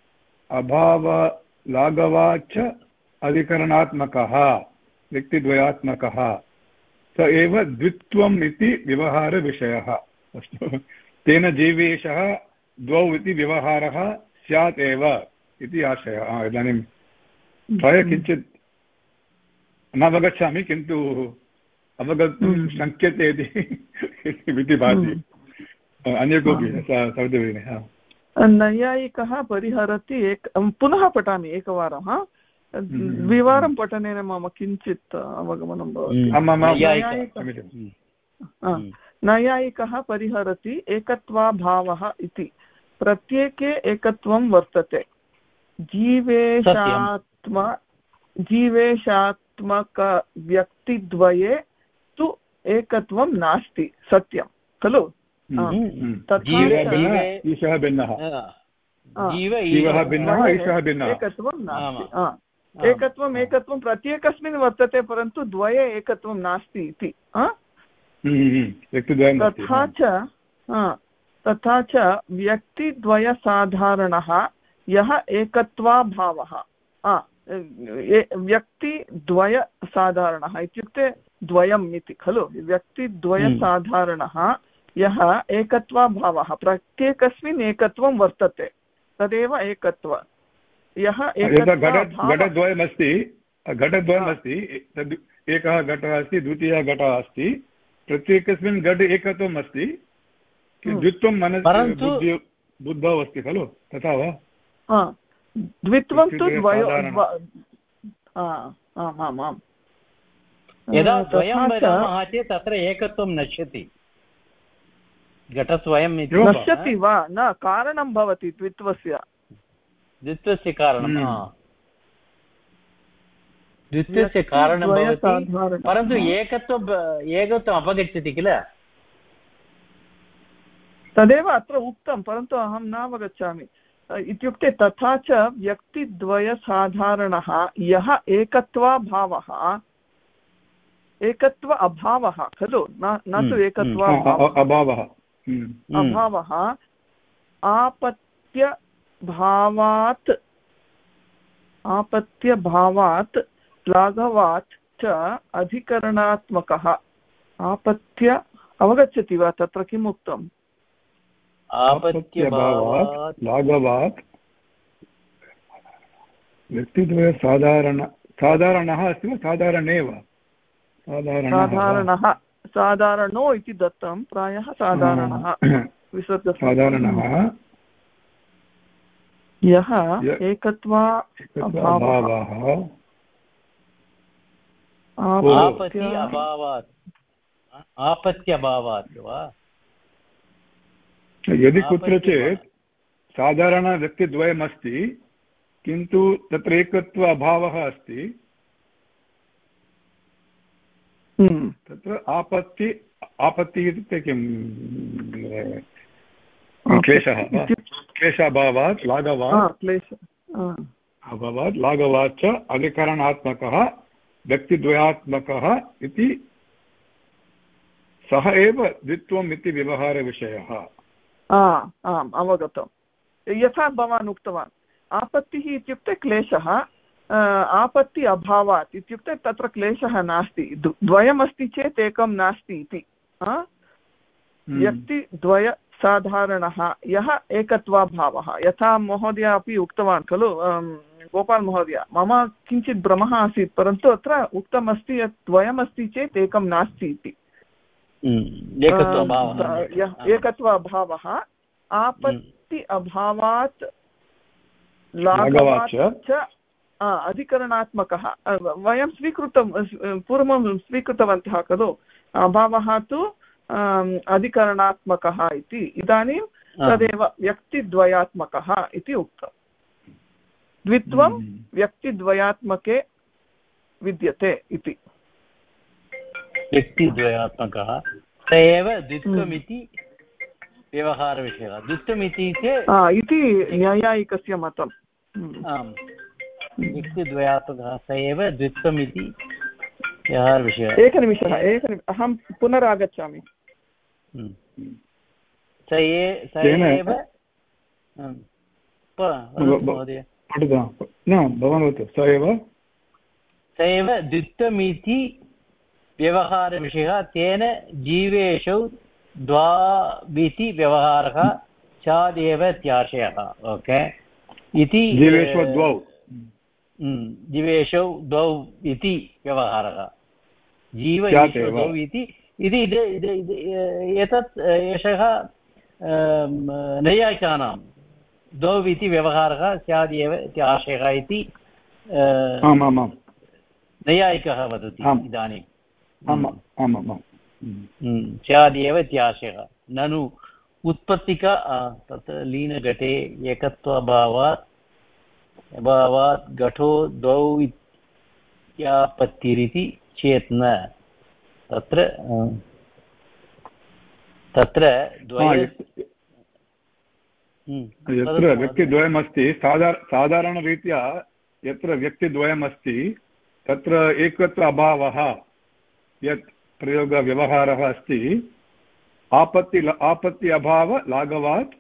S3: अभावलाघवाच्च अधिकरणात्मकः व्यक्तिद्वयात्मकः स एव द्वित्वम् इति व्यवहारविषयः। अस्तु तेन जीवेशः द्वौ इति व्यवहारः स्यात् एव इति आशयः। इदानीं प्रायः किञ्चित् नावगच्छामि किन्तु अवगन्तुं शक्यते इति भाति। अन्य कोऽपि सौदभगिनी?
S4: नैयायिकः परिहरति एक पुनः पठामि एकवारं द्विवारं पठनेन मम किञ्चित् अवगमनं भवति। नैयायिकः परिहरति एकत्वाभावः इति प्रत्येके एकत्वं वर्तते जीवेशात्म जीवेशात्मकव्यक्तिद्वये तु एकत्वं नास्ति सत्यं खलु। एकत्वं नास्ति एकत्वम् एकत्वं प्रत्येकस्मिन् वर्तते परन्तु द्वये एकत्वं नास्ति इति। तथा च तथा च व्यक्तिद्वयसाधारणः यः एकत्वाभावः व्यक्तिद्वयसाधारणः इत्युक्ते द्वयम् इति खलु। व्यक्तिद्वयसाधारणः यः एकत्वाभावः प्रत्येकस्मिन् एकत्वं वर्तते तदेव एकत्व। यः
S3: घटद्वयमस्ति घटद्वयमस्ति तद् एकः घटः अस्ति द्वितीयः घटः अस्ति प्रत्येकस्मिन् घटे एकत्वम् अस्ति द्वित्वं मनसि बुद्धौ अस्ति खलु तथा वा?
S4: द्वित्वं तु द्वयो आम् आम् आम्
S2: यदा द्वयं वदामः चेत् तत्र एकत्वं नश्यति। घटस्वयं
S4: नश्यति वा न कारणं भवति द्वित्वस्य
S2: द्वित्वस्य कारणं द्वित्वस्य कारणं भवति परन्तु एकत्वं एकत्वम् अपगच्छति किल
S4: तदेव अत्र उक्तं परन्तु अहं नावगच्छामि इत्युक्ते तथा च व्यक्तिद्वयसाधारणः यः एकत्वाभावः एकत्व अभावः खलु न तु एकत्वाभावः अभावः आपत्यभावात् आपत्यभावात् लाघवात् च अधिकरणात्मकः। आपत्य अवगच्छति वा तत्र किम् उक्तम्?
S3: आपत्यभावात् लाघवात् व्यक्तिद्वय साधारण साधारणः अस्ति वा साधारणेव?
S4: साधारणः साधारणो इति दत्तं प्रायः साधारणः विसर्ग
S3: साधारणः
S4: यः एकत्वा
S3: अभावः
S2: आपत्ति अभावात् आपत्त्यभावात् वा
S3: यदि कुत्रचित् साधारणव्यक्तिद्वयमस्ति किन्तु तत्र एकत्व अभावः अस्ति तत्र आपत्ति आपत्तिः इत्युक्ते किं क्लेशः क्लेशाभावात् लाघवात् अभावात् लाघवात् च अधिकरणात्मकः व्यक्तिद्वयात्मकः इति सः एव द्वित्वम् इति व्यवहारविषयः।
S4: आम् अवगतं। यथा भवान् उक्तवान् आपत्तिः इत्युक्ते क्लेशः, आपत्ति अभावात् इत्युक्ते तत्र क्लेशः नास्ति, द्वयमस्ति चेत् एकं नास्ति इति। व्यक्तिद्वय साधारणः यः एकत्वाभावः, यथा महोदय अपि उक्तवान् खलु गोपाल् महोदय, मम किञ्चित् भ्रमः आसीत् परन्तु अत्र उक्तमस्ति यत् द्वयमस्ति चेत् एकं नास्ति इति। एकत्व अभावः आपत्ति अभावात् लाघवात् च अधिकरणात्मकः। वयं स्वीकृतं पूर्वं स्वीकृतवन्तः खलु अभावः तु अधिकरणात्मकः इति, इदानीं तदेव व्यक्तिद्वयात्मकः इति उक्तम्। द्वित्वं व्यक्तिद्वयात्मके विद्यते इति।
S2: व्यक्तिद्वयात्मकः स एव द्वित्वमिति व्यवहारविषयः। द्वित्वमिति
S4: इति न्यायिकस्य मतम्।
S2: आम्, व्यक्तिद्वयात्मकः स एव द्वित्वमिति व्यवहारविषयः।
S4: एकनिमिषः एकनिमिषः अहं पुनरागच्छामि।
S2: स एव महोदय
S3: स एव
S2: स एव द्वित्वमिति व्यवहारविषयः, तेन जीवेषु द्वाविति व्यवहारः स्यादेव इत्याशयः। ओके इति
S3: जीवेषु द्वौ
S2: जीवेषु द्वौ इति व्यवहारः, जीव ईश्वर द्वौ इति एतत् एषः नैयायिकानां द्वौ इति व्यवहारः स्यादेव इति आशयः इति नैयायिकः वदति इदानीं। स्यादेव इत्याशयः। ननु उत्पत्तिका तत्र लीनघटे एकत्वाभावात् अभावात् घटो द्वौ इत्यापत्तिरिति चेत् न तत्र तत्र
S3: यत्र व्यक्तिद्वयमस्ति साधार साधारणरीत्या यत्र व्यक्तिद्वयमस्ति तत्र एकत्व अभावः यत् प्रयोगव्यवहारः अस्ति आपत्ति आपत्ति अभाव लाघवात्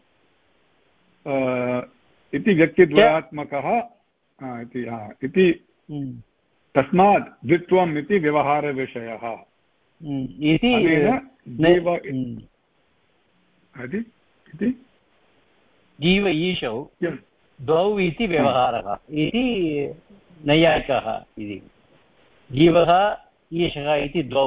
S3: इति व्यक्तिद्वयात्मकः इति तस्मात् द्वित्वम् इति व्यवहारविषयः
S2: इति जीव ईशौ द्वौ इति व्यवहारः इति नैयायिकः इति। जीवः ईशः इति द्वौ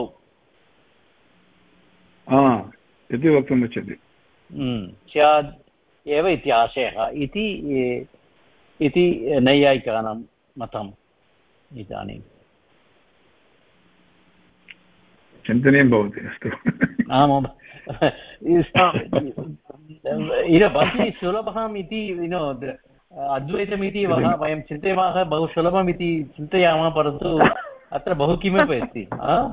S3: इति वक्तुम् इच्छति
S2: स्यात् एव इति आशयः इति इति नैयायिकानां मतम्। इदानीं
S3: चिन्तनीयं भवति। अस्तु
S2: आमाम् बहु सुलभम् इति अद्वैतमिति वयं चिन्तयामः, बहु सुलभम् इति चिन्तयामः, परन्तु अत्र बहु किमपि अस्ति।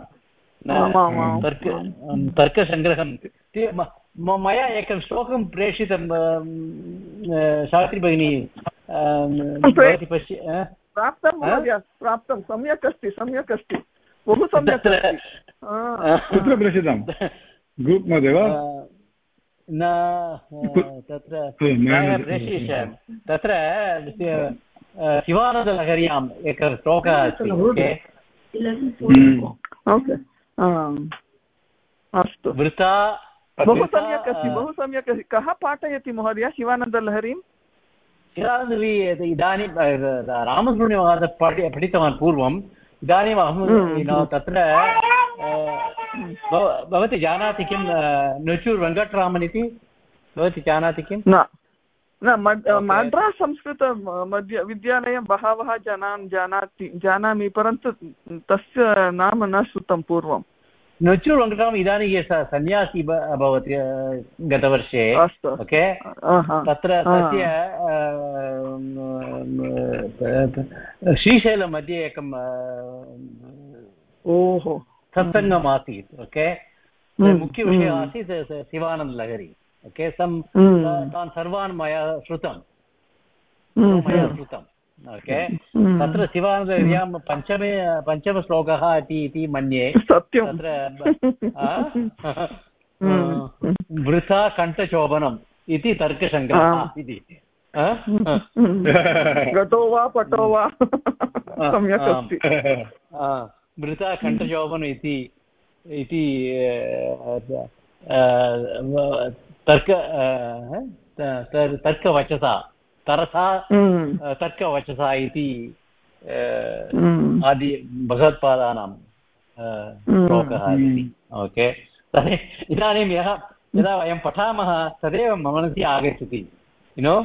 S2: तर्क तर्कसङ्ग्रहं मया एकं श्लोकं प्रेषितं शास्त्री भगिनी भवती पश्य
S4: प्राप्तं महोदय, प्राप्तं, सम्यक् अस्ति सम्यक् अस्ति बहु सम्यक् अस्ति।
S3: कुत्र प्रेषितं ग्रूप् मध्ये वा
S2: न तत्र प्रेषयिष्यामि। तत्र शिवानन्दलहर्याम् एकः श्लोकः अस्ति।
S4: अस्तु,
S2: वृथा
S4: बहु सम्यक् अस्ति बहु सम्यक् अस्ति। कः पाठयति महोदय शिवानन्दलहरीं?
S2: इदानीं रामसुब्रह्मण्यमहोदय पठि पठितवान् पूर्वम्। इदानीम् अहं तत्र भवती जानाति किं नचूर् वेङ्कटरामन् इति भवती जानाति किं?
S4: न न मद्रास् संस्कृत मध्ये विद्यालयं बहवः जनान् जानाति जानामि परन्तु तस्य नाम न श्रुतं पूर्वं
S2: नचु वेङ्कटराम इदानीं ये सन्यासी अभवत् गतवर्षे ओके तत्र तस्य श्रीशैलमध्ये एकं
S4: ओहो
S2: सत्सङ्गम् आसीत् ओके मुख्यविषयः आसीत् शिवानन्दलहरी ओके सं तान् सर्वान् मया श्रुतं मया श्रुतम् ओके तत्र शिवानन्दलहर्यां पञ्चमे पञ्चमश्लोकः इति मन्ये
S4: सत्यं
S2: तत्र वृथा कण्ठशोभनम् इति तर्कशङ्करः इति
S4: गतो वा पटो वा सम्यक् अस्ति
S2: वृथा कण्ठशोभनम् इति इति तर्क तर्कवचसा तरसा तर्कवचसा इति आदि भगवत्पादानां श्लोकः अस्ति ओके इदानीं यः यदा वयं पठामः तदेव मम मनसि आगच्छति यु नो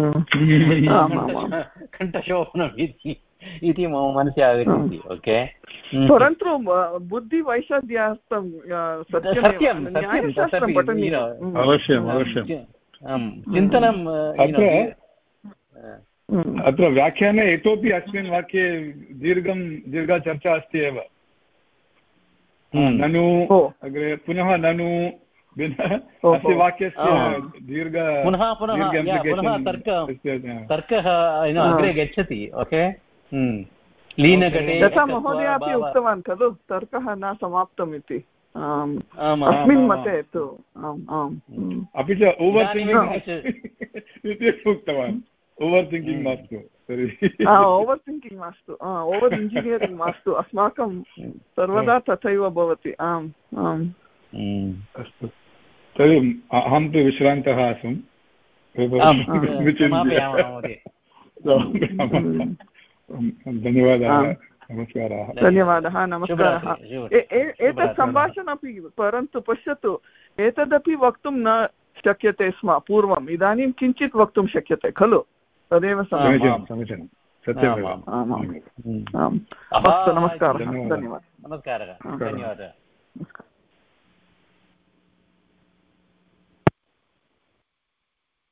S2: कण्ठशोभनम् इति इति मम मनसि आगच्छति ओके
S4: परन्तु बुद्धिवैषद्यास्तं
S2: सत्यं
S3: अवश्यम् अवश्यं
S2: चिन्तनं
S3: अत्र व्याख्याने इतोपि अस्मिन् वाक्ये दीर्घं दीर्घा चर्चा अस्ति एव ननु अग्रे पुनः ननु अस्य वाक्यस्य दीर्घ
S2: पुनः पुनः पुनः तर्कः अग्रे गच्छति ओके लीनघटे
S4: यथा महोदय अपि उक्तवान् खलु तर्कः न समाप्तम् इति अस्मिन् मते तु आम् आम्
S3: अपि च ओवर् इति उक्तवान् ओवर् थिङ्किङ्ग् मास्तु
S4: ओवर् थिङ्किङ्ग् मास्तु ओवर् इञ्जिनियरिङ्ग् मास्तु अस्माकं सर्वदा तथैव भवति आम् आम्
S3: अस्तु तर्हि अहं तु विश्रान्तः आसम् धन्यवादाः नमस्काराः
S4: धन्यवादः नमस्कारः एतत् सम्भाषणमपि परन्तु पश्यतु एतदपि वक्तुं न शक्यते स्म पूर्वम् इदानीं किञ्चित् वक्तुं शक्यते खलु तदेव
S3: समीचीनं समीचीनं सत्यमेव
S4: अस्तु नमस्कारः धन्यवादः
S2: नमस्कारः धन्यवादः